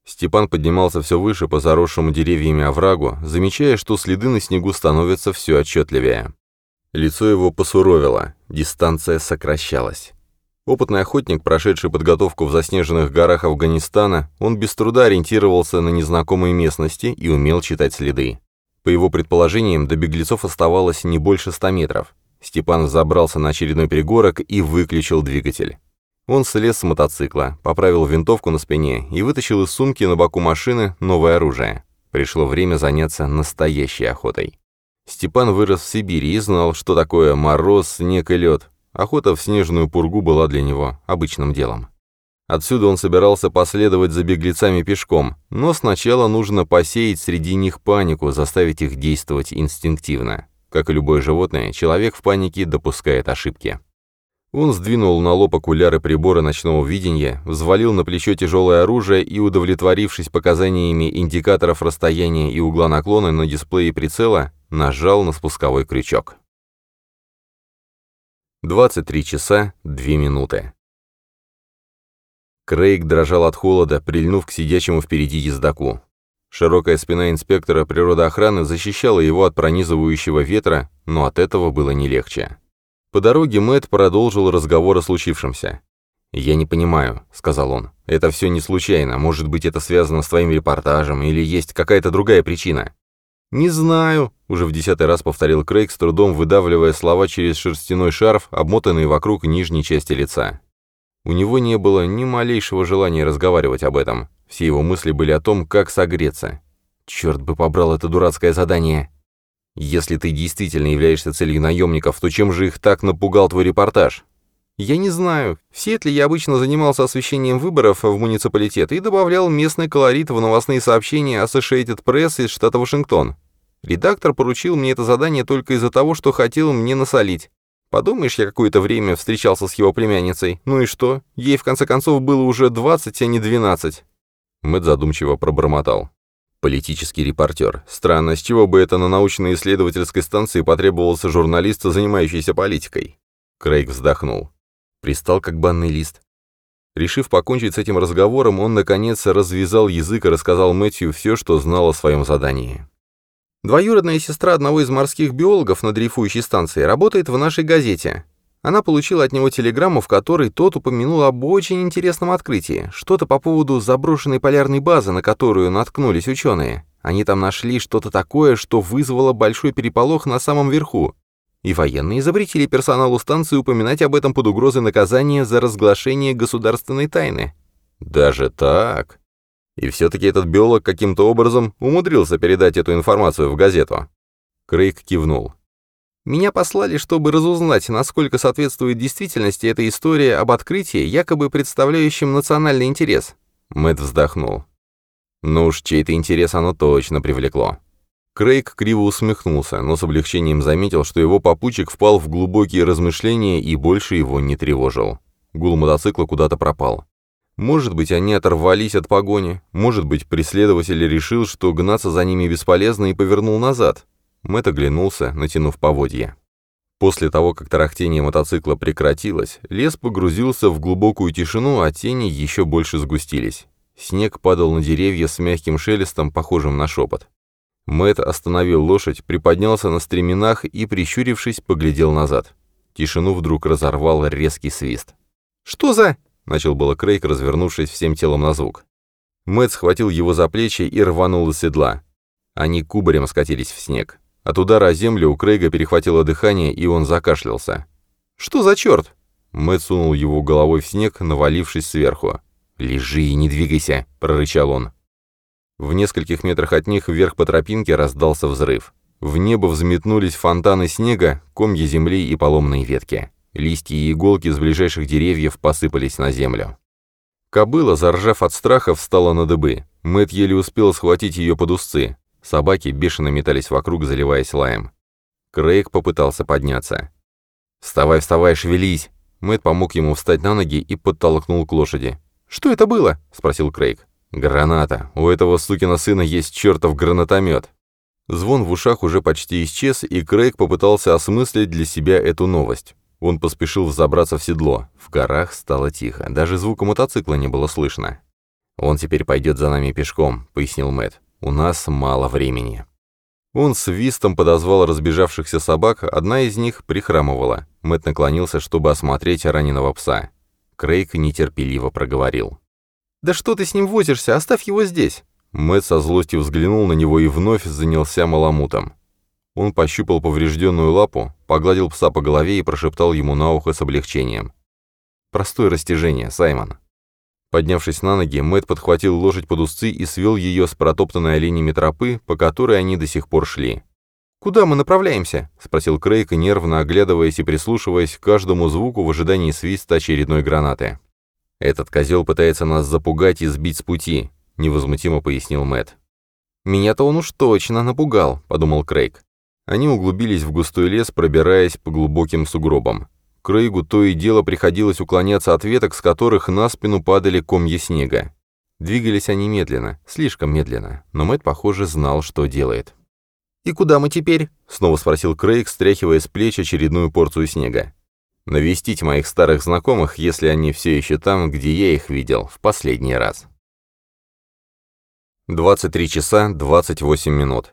Степан поднимался все выше по заросшему деревьями оврагу, замечая, что следы на снегу становятся все отчетливее. Лицо его посуровило, дистанция сокращалась. Опытный охотник, прошедший подготовку в заснеженных горах Афганистана, он без труда ориентировался на незнакомые местности и умел читать следы. По его предположениям, до беглецов оставалось не больше 100 метров. Степан взобрался на очередной пригорок и выключил двигатель. Он слез с мотоцикла, поправил винтовку на спине и вытащил из сумки на боку машины новое оружие. Пришло время заняться настоящей охотой. Степан вырос в Сибири и знал, что такое мороз, снег и лед. Охота в снежную пургу была для него обычным делом. Отсюда он собирался последовать за беглецами пешком, но сначала нужно посеять среди них панику, заставить их действовать инстинктивно. Как и любое животное, человек в панике допускает ошибки. Он сдвинул на лоб окуляры прибора ночного видения, взвалил на плечо тяжелое оружие и, удовлетворившись показаниями индикаторов расстояния и угла наклона на дисплее прицела, нажал на спусковой крючок. 23 часа 2 минуты. Крейг дрожал от холода, прильнув к сидящему впереди ездаку. Широкая спина инспектора природоохраны защищала его от пронизывающего ветра, но от этого было не легче. По дороге Мэтт продолжил разговор о случившемся. «Я не понимаю», — сказал он. «Это все не случайно. Может быть, это связано с твоим репортажем, или есть какая-то другая причина?» «Не знаю», — уже в 10-й раз повторил Крейг, с трудом выдавливая слова через шерстяной шарф, обмотанный вокруг нижней части лица. У него не было ни малейшего желания разговаривать об этом. Все его мысли были о том, как согреться. «Черт бы побрал это дурацкое задание!» «Если ты действительно являешься целью наемников, то чем же их так напугал твой репортаж?» «Я не знаю. В Сиэтле я обычно занимался освещением выборов в муниципалитет и добавлял местный колорит в новостные сообщения Associated Press из штата Вашингтон. Редактор поручил мне это задание только из-за того, что хотел мне насолить. Подумаешь, я какое-то время встречался с его племянницей. Ну и что? Ей, в конце концов, было уже 20, а не 12. Мэтт задумчиво пробормотал. Политический репортер. Странно, с чего бы это на научно-исследовательской станции потребовался журналист, занимающийся политикой? Крейг вздохнул. Пристал как банный лист. Решив покончить с этим разговором, он, наконец, развязал язык и рассказал Мэтью все, что знал о своем задании. «Двоюродная сестра одного из морских биологов на дрейфующей станции работает в нашей газете. Она получила от него телеграмму, в которой тот упомянул об очень интересном открытии, что-то по поводу заброшенной полярной базы, на которую наткнулись ученые. Они там нашли что-то такое, что вызвало большой переполох на самом верху. И военные запретили персоналу станции упоминать об этом под угрозой наказания за разглашение государственной тайны». «Даже так?» И все-таки этот биолог каким-то образом умудрился передать эту информацию в газету. Крейг кивнул. «Меня послали, чтобы разузнать, насколько соответствует действительности эта история об открытии, якобы представляющем национальный интерес». Мэтт вздохнул. «Ну уж чей-то интерес оно точно привлекло». Крейг криво усмехнулся, но с облегчением заметил, что его попутчик впал в глубокие размышления и больше его не тревожил. Гул мотоцикла куда-то пропал. Может быть, они оторвались от погони, может быть, преследователь решил, что гнаться за ними бесполезно и повернул назад. Мэтт оглянулся, натянув поводья. После того, как тарахтение мотоцикла прекратилось, лес погрузился в глубокую тишину, а тени еще больше сгустились. Снег падал на деревья с мягким шелестом, похожим на шепот. Мэтт остановил лошадь, приподнялся на стременах и, прищурившись, поглядел назад. Тишину вдруг разорвал резкий свист. «Что за...» — начал было Крейг, развернувшись всем телом на звук. Мэтт схватил его за плечи и рванул из седла. Они кубарем скатились в снег. От удара о землю у Крейга перехватило дыхание, и он закашлялся. «Что за черт?» Мэтт сунул его головой в снег, навалившись сверху. «Лежи и не двигайся», — прорычал он. В нескольких метрах от них вверх по тропинке раздался взрыв. В небо взметнулись фонтаны снега, комья земли и поломные ветки. Листья и иголки с ближайших деревьев посыпались на землю. Кобыла, заржав от страха, встала на дыбы. Мэтт еле успел схватить ее под узцы. Собаки бешено метались вокруг, заливаясь лаем. Крейг попытался подняться. «Вставай, вставай, шевелись!» Мэтт помог ему встать на ноги и подтолкнул к лошади. «Что это было?» — спросил Крейг. «Граната. У этого сукина сына есть чертов гранатомет». Звон в ушах уже почти исчез, и Крейг попытался осмыслить для себя эту новость. Он поспешил взобраться в седло. В горах стало тихо, даже звука мотоцикла не было слышно. «Он теперь пойдет за нами пешком», — пояснил Мэтт. «У нас мало времени». Он свистом подозвал разбежавшихся собак, одна из них прихрамывала. Мэтт наклонился, чтобы осмотреть раненого пса. Крейг нетерпеливо проговорил: «Да что ты с ним возишься? Оставь его здесь!» Мэтт со злостью взглянул на него и вновь занялся маламутом. Он пощупал поврежденную лапу, погладил пса по голове и прошептал ему на ухо с облегчением: «Простое растяжение, Саймон». Поднявшись на ноги, Мэтт подхватил лошадь под узцы и свел ее с протоптанной оленями тропы, по которой они до сих пор шли. «Куда мы направляемся?» — спросил Крейг, нервно оглядываясь и прислушиваясь к каждому звуку в ожидании свиста очередной гранаты. «Этот козел пытается нас запугать и сбить с пути», — невозмутимо пояснил Мэтт. «Меня-то он уж точно напугал», — подумал Крейг. Они углубились в густой лес, пробираясь по глубоким сугробам. Крейгу то и дело приходилось уклоняться от веток, с которых на спину падали комья снега. Двигались они медленно, слишком медленно, но Мэтт, похоже, знал, что делает. «И куда мы теперь?» — снова спросил Крейг, стряхивая с плеч очередную порцию снега. «Навестить моих старых знакомых, если они все еще там, где я их видел в последний раз». 23 часа 28 минут.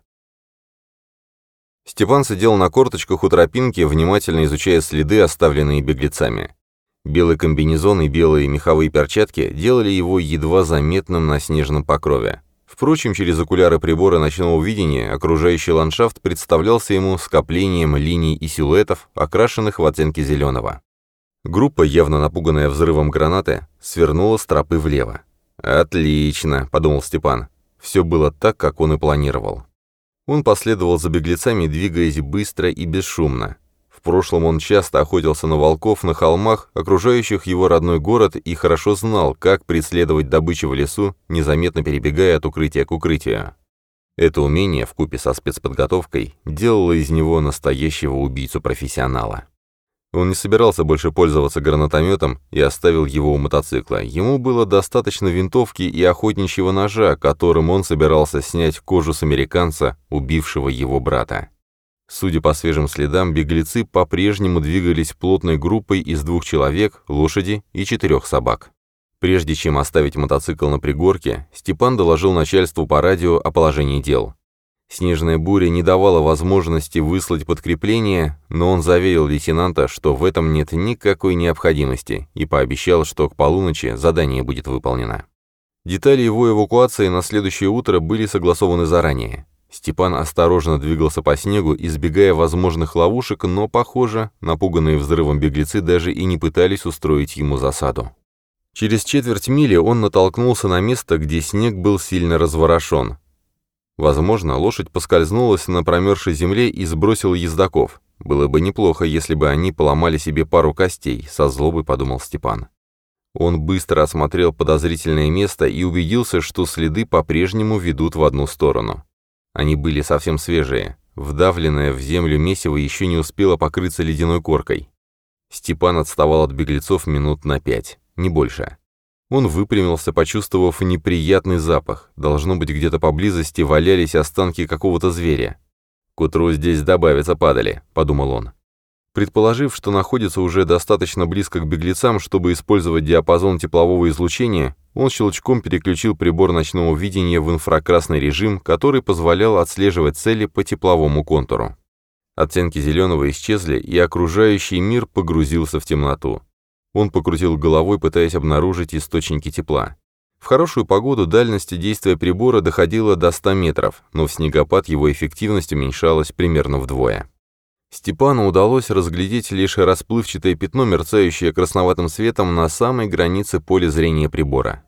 Степан сидел на корточках у тропинки, внимательно изучая следы, оставленные беглецами. Белый комбинезон и белые меховые перчатки делали его едва заметным на снежном покрове. Впрочем, через окуляры прибора ночного видения окружающий ландшафт представлялся ему скоплением линий и силуэтов, окрашенных в оттенки зеленого. Группа, явно напуганная взрывом гранаты, свернула с тропы влево. «Отлично», — подумал Степан. Все было так, как он и планировал. Он последовал за беглецами, двигаясь быстро и бесшумно. В прошлом он часто охотился на волков на холмах, окружающих его родной город, и хорошо знал, как преследовать добычу в лесу, незаметно перебегая от укрытия к укрытию. Это умение, вкупе со спецподготовкой, делало из него настоящего убийцу-профессионала. Он не собирался больше пользоваться гранатометом и оставил его у мотоцикла. Ему было достаточно винтовки и охотничьего ножа, которым он собирался снять кожу с американца, убившего его брата. Судя по свежим следам, беглецы по-прежнему двигались плотной группой из 2 человек, лошади и 4 собак. Прежде чем оставить мотоцикл на пригорке, Степан доложил начальству по радио о положении дел. Снежная буря не давала возможности выслать подкрепление, но он заверил лейтенанта, что в этом нет никакой необходимости, и пообещал, что к полуночи задание будет выполнено. Детали его эвакуации на следующее утро были согласованы заранее. Степан осторожно двигался по снегу, избегая возможных ловушек, но, похоже, напуганные взрывом беглецы даже и не пытались устроить ему засаду. Через четверть мили он натолкнулся на место, где снег был сильно разворошен. Возможно, лошадь поскользнулась на промерзшей земле и сбросила ездоков. Было бы неплохо, если бы они поломали себе пару костей, со злобой подумал Степан. Он быстро осмотрел подозрительное место и убедился, что следы по-прежнему ведут в одну сторону. Они были совсем свежие. Вдавленное в землю месиво еще не успело покрыться ледяной коркой. Степан отставал от беглецов минут на 5, не больше. Он выпрямился, почувствовав неприятный запах. Должно быть, где-то поблизости валялись останки какого-то зверя. «К утру здесь добавятся падали», — подумал он. Предположив, что находится уже достаточно близко к беглецам, чтобы использовать диапазон теплового излучения, он щелчком переключил прибор ночного видения в инфракрасный режим, который позволял отслеживать цели по тепловому контуру. Оттенки зеленого исчезли, и окружающий мир погрузился в темноту. Он покрутил головой, пытаясь обнаружить источники тепла. В хорошую погоду дальность действия прибора доходила до 100 метров, но в снегопад его эффективность уменьшалась примерно вдвое. Степану удалось разглядеть лишь расплывчатое пятно, мерцающее красноватым светом на самой границе поля зрения прибора.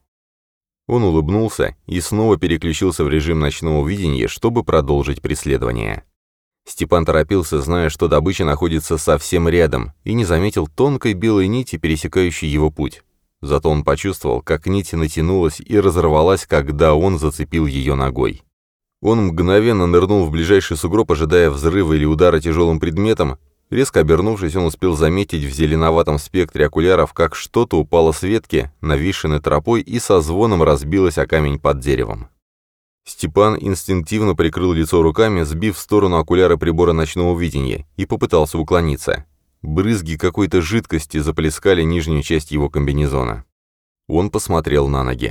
Он улыбнулся и снова переключился в режим ночного видения, чтобы продолжить преследование. Степан торопился, зная, что добыча находится совсем рядом, и не заметил тонкой белой нити, пересекающей его путь. Зато он почувствовал, как нить натянулась и разорвалась, когда он зацепил ее ногой. Он мгновенно нырнул в ближайший сугроб, ожидая взрыва или удара тяжелым предметом. Резко обернувшись, он успел заметить в зеленоватом спектре окуляров, как что-то упало с ветки, нависшей над тропой, и со звоном разбилось о камень под деревом. Степан инстинктивно прикрыл лицо руками, сбив в сторону окуляра прибора ночного видения, и попытался уклониться. Брызги какой-то жидкости заплескали нижнюю часть его комбинезона. Он посмотрел на ноги.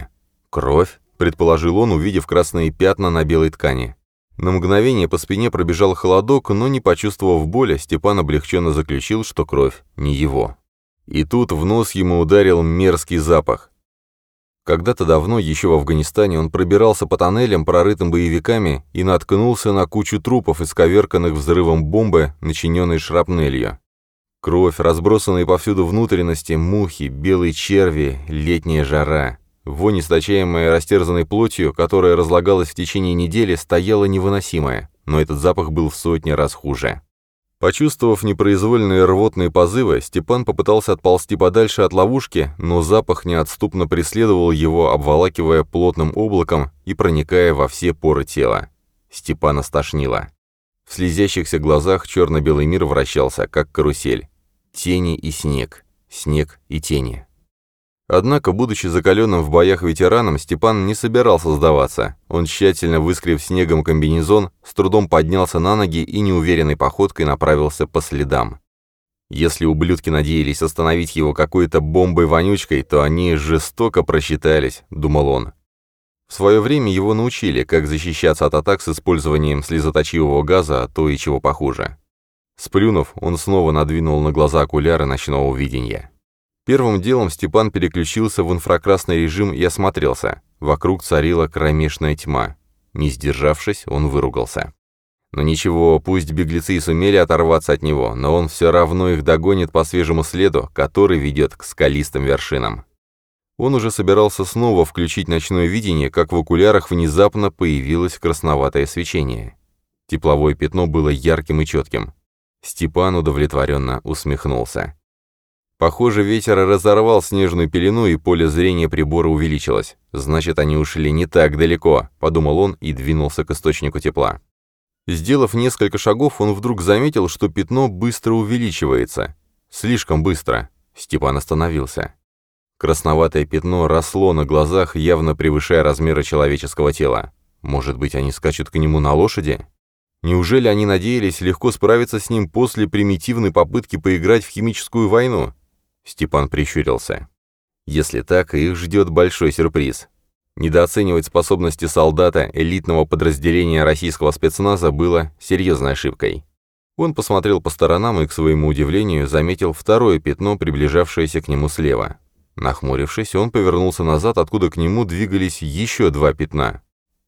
«Кровь?» — предположил он, увидев красные пятна на белой ткани. На мгновение по спине пробежал холодок, но не почувствовав боли, Степан облегченно заключил, что кровь не его. И тут в нос ему ударил мерзкий запах. Когда-то давно, еще в Афганистане, он пробирался по тоннелям, прорытым боевиками, и наткнулся на кучу трупов, исковерканных взрывом бомбы, начиненной шрапнелью. Кровь, разбросанные повсюду внутренности, мухи, белые черви, летняя жара. Вонь, источаемая растерзанной плотью, которая разлагалась в течение недели, стояла невыносимая, но этот запах был в сотни раз хуже. Почувствовав непроизвольные рвотные позывы, Степан попытался отползти подальше от ловушки, но запах неотступно преследовал его, обволакивая плотным облаком и проникая во все поры тела. Степана стошнило. В слезящихся глазах черно-белый мир вращался, как карусель. Тени и снег, снег и тени. Однако, будучи закаленным в боях ветераном, Степан не собирался сдаваться. Он, тщательно выскреб снегом комбинезон, с трудом поднялся на ноги и неуверенной походкой направился по следам. Если ублюдки надеялись остановить его какой-то бомбой-вонючкой, то они жестоко просчитались, думал он. В свое время его научили, как защищаться от атак с использованием слезоточивого газа, а то и чего похуже. Сплюнув, он снова надвинул на глаза окуляры ночного видения. Первым делом Степан переключился в инфракрасный режим и осмотрелся. Вокруг царила кромешная тьма. Не сдержавшись, он выругался. Но ничего, пусть беглецы и сумели оторваться от него, но он все равно их догонит по свежему следу, который ведет к скалистым вершинам. Он уже собирался снова включить ночное видение, как в окулярах внезапно появилось красноватое свечение. Тепловое пятно было ярким и четким. Степан удовлетворенно усмехнулся. Похоже, ветер разорвал снежную пелену, и поле зрения прибора увеличилось. Значит, они ушли не так далеко, подумал он и двинулся к источнику тепла. Сделав несколько шагов, он вдруг заметил, что пятно быстро увеличивается. Слишком быстро. Степан остановился. Красноватое пятно росло на глазах, явно превышая размеры человеческого тела. Может быть, они скачут к нему на лошади? Неужели они надеялись легко справиться с ним после примитивной попытки поиграть в химическую войну? Степан прищурился. Если так, их ждет большой сюрприз. Недооценивать способности солдата элитного подразделения российского спецназа было серьезной ошибкой. Он посмотрел по сторонам и, к своему удивлению, заметил второе пятно, приближавшееся к нему слева. Нахмурившись, он повернулся назад, откуда к нему двигались еще два пятна.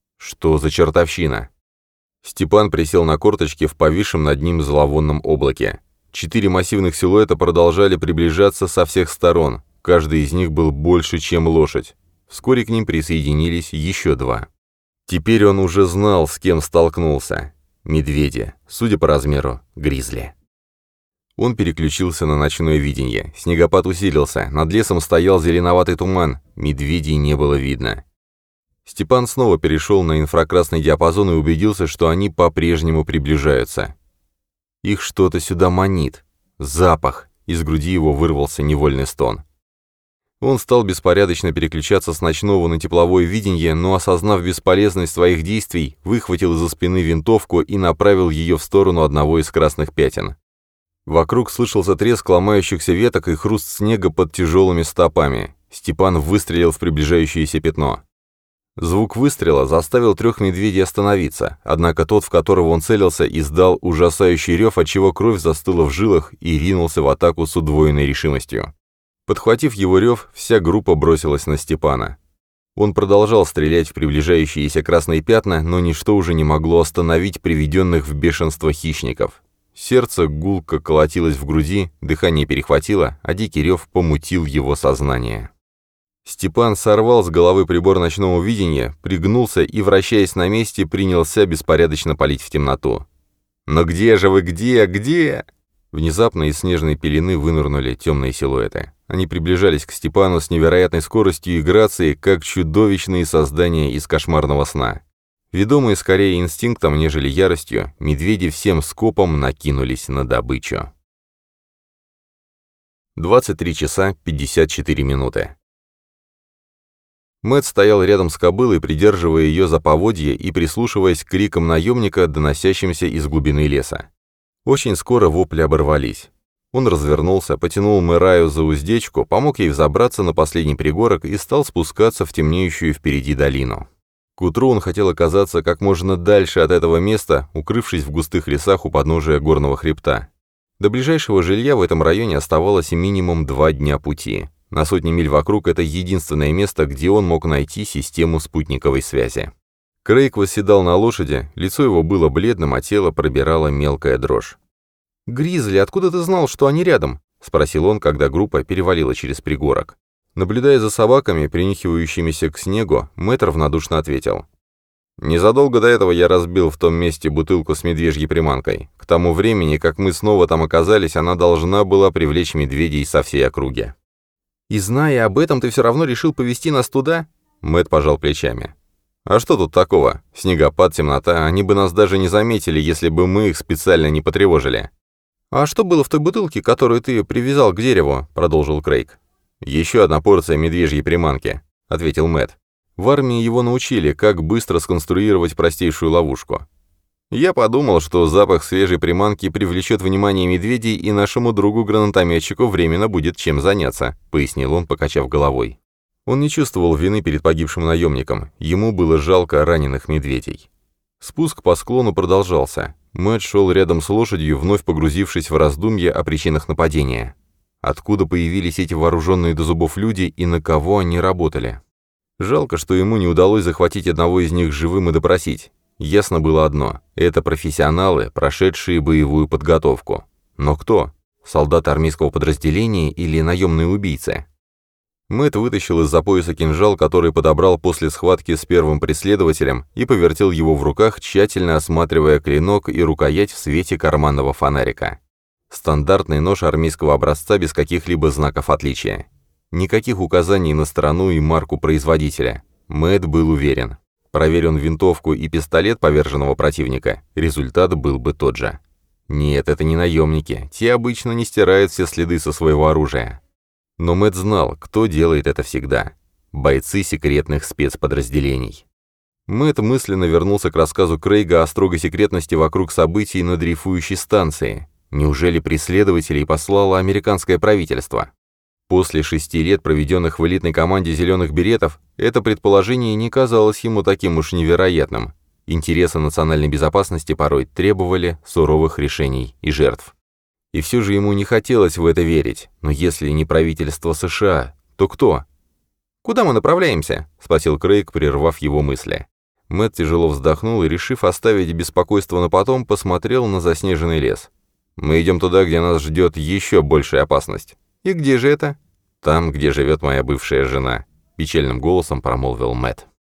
Что за чертовщина? Степан присел на корточки в повисшем над ним зловонном облаке. 4 массивных силуэта продолжали приближаться со всех сторон. Каждый из них был больше, чем лошадь. Вскоре к ним присоединились еще 2. Теперь он уже знал, с кем столкнулся. Медведи, судя по размеру, гризли. Он переключился на ночное видение. Снегопад усилился, над лесом стоял зеленоватый туман, медведей не было видно. Степан снова перешел на инфракрасный диапазон и убедился, что они по-прежнему приближаются. Их что-то сюда манит. Запах. Из груди его вырвался невольный стон. Он стал беспорядочно переключаться с ночного на тепловое видение, но, осознав бесполезность своих действий, выхватил из-за спины винтовку и направил ее в сторону одного из красных пятен. Вокруг слышался треск ломающихся веток и хруст снега под тяжелыми стопами. Степан выстрелил в приближающееся пятно. Звук выстрела заставил 3 медведей остановиться, однако тот, в которого он целился, издал ужасающий рев, отчего кровь застыла в жилах и ринулся в атаку с удвоенной решимостью. Подхватив его рев, вся группа бросилась на Степана. Он продолжал стрелять в приближающиеся красные пятна, но ничто уже не могло остановить приведенных в бешенство хищников. Сердце гулко колотилось в груди, дыхание перехватило, а дикий рев помутил его сознание. Степан сорвал с головы прибор ночного видения, пригнулся и, вращаясь на месте, принялся беспорядочно палить в темноту. «Но где же вы, где?» Внезапно из снежной пелены вынырнули темные силуэты. Они приближались к Степану с невероятной скоростью и грацией, как чудовищные создания из кошмарного сна. Ведомые скорее инстинктом, нежели яростью, медведи всем скопом накинулись на добычу. 23 часа 54 минуты. Мэтт стоял рядом с кобылой, придерживая ее за поводье и прислушиваясь к крикам наемника, доносящимся из глубины леса. Очень скоро вопли оборвались. Он развернулся, потянул Мэраю за уздечку, помог ей взобраться на последний пригорок и стал спускаться в темнеющую впереди долину. К утру он хотел оказаться как можно дальше от этого места, укрывшись в густых лесах у подножия горного хребта. До ближайшего жилья в этом районе оставалось минимум 2 дня пути. На сотни миль вокруг это единственное место, где он мог найти систему спутниковой связи. Крейг восседал на лошади, лицо его было бледным, а тело пробирала мелкая дрожь. «Гризли, откуда ты знал, что они рядом?» — спросил он, когда группа перевалила через пригорок. Наблюдая за собаками, принюхивающимися к снегу, Мэтт равнодушно ответил. «Незадолго до этого я разбил в том месте бутылку с медвежьей приманкой. К тому времени, как мы снова там оказались, она должна была привлечь медведей со всей округи». «И зная об этом, ты все равно решил повезти нас туда?» Мэтт пожал плечами. «А что тут такого? Снегопад, темнота, они бы нас даже не заметили, если бы мы их специально не потревожили». «А что было в той бутылке, которую ты привязал к дереву?» — продолжил Крейг. «Еще одна порция медвежьей приманки», — ответил Мэтт. В армии его научили, как быстро сконструировать простейшую ловушку. Я подумал, что запах свежей приманки привлечет внимание медведей, и нашему другу-гранатометчику временно будет чем заняться», — пояснил он, покачав головой. Он не чувствовал вины перед погибшим наемником, ему было жалко раненых медведей. Спуск по склону продолжался. Мэтт шел рядом с лошадью, вновь погрузившись в раздумья о причинах нападения. Откуда появились эти вооруженные до зубов люди и на кого они работали? Жалко, что ему не удалось захватить одного из них живым и допросить. Ясно было одно – это профессионалы, прошедшие боевую подготовку. Но кто? Солдаты армейского подразделения или наемные убийцы? Мэтт вытащил из-за пояса кинжал, который подобрал после схватки с первым преследователем, и повертел его в руках, тщательно осматривая клинок и рукоять в свете карманного фонарика. Стандартный нож армейского образца без каких-либо знаков отличия. Никаких указаний на страну и марку производителя. Мэтт был уверен. Проверь он винтовку и пистолет поверженного противника, результат был бы тот же. Нет, это не наемники, те обычно не стирают все следы со своего оружия. Но Мэтт знал, кто делает это всегда. Бойцы секретных спецподразделений. Мэтт мысленно вернулся к рассказу Крейга о строгой секретности вокруг событий на дрейфующей станции. Неужели преследователей послало американское правительство? После 6 лет, проведенных в элитной команде «Зеленых беретов», это предположение не казалось ему таким уж невероятным. Интересы национальной безопасности порой требовали суровых решений и жертв. И все же ему не хотелось в это верить. Но если не правительство США, то кто? «Куда мы направляемся?» — спросил Крейг, прервав его мысли. Мэтт тяжело вздохнул и, решив оставить беспокойство на потом, посмотрел на заснеженный лес. «Мы идем туда, где нас ждет еще большая опасность». «И где же это?» «Там, где живет моя бывшая жена», — печальным голосом промолвил Мэтт.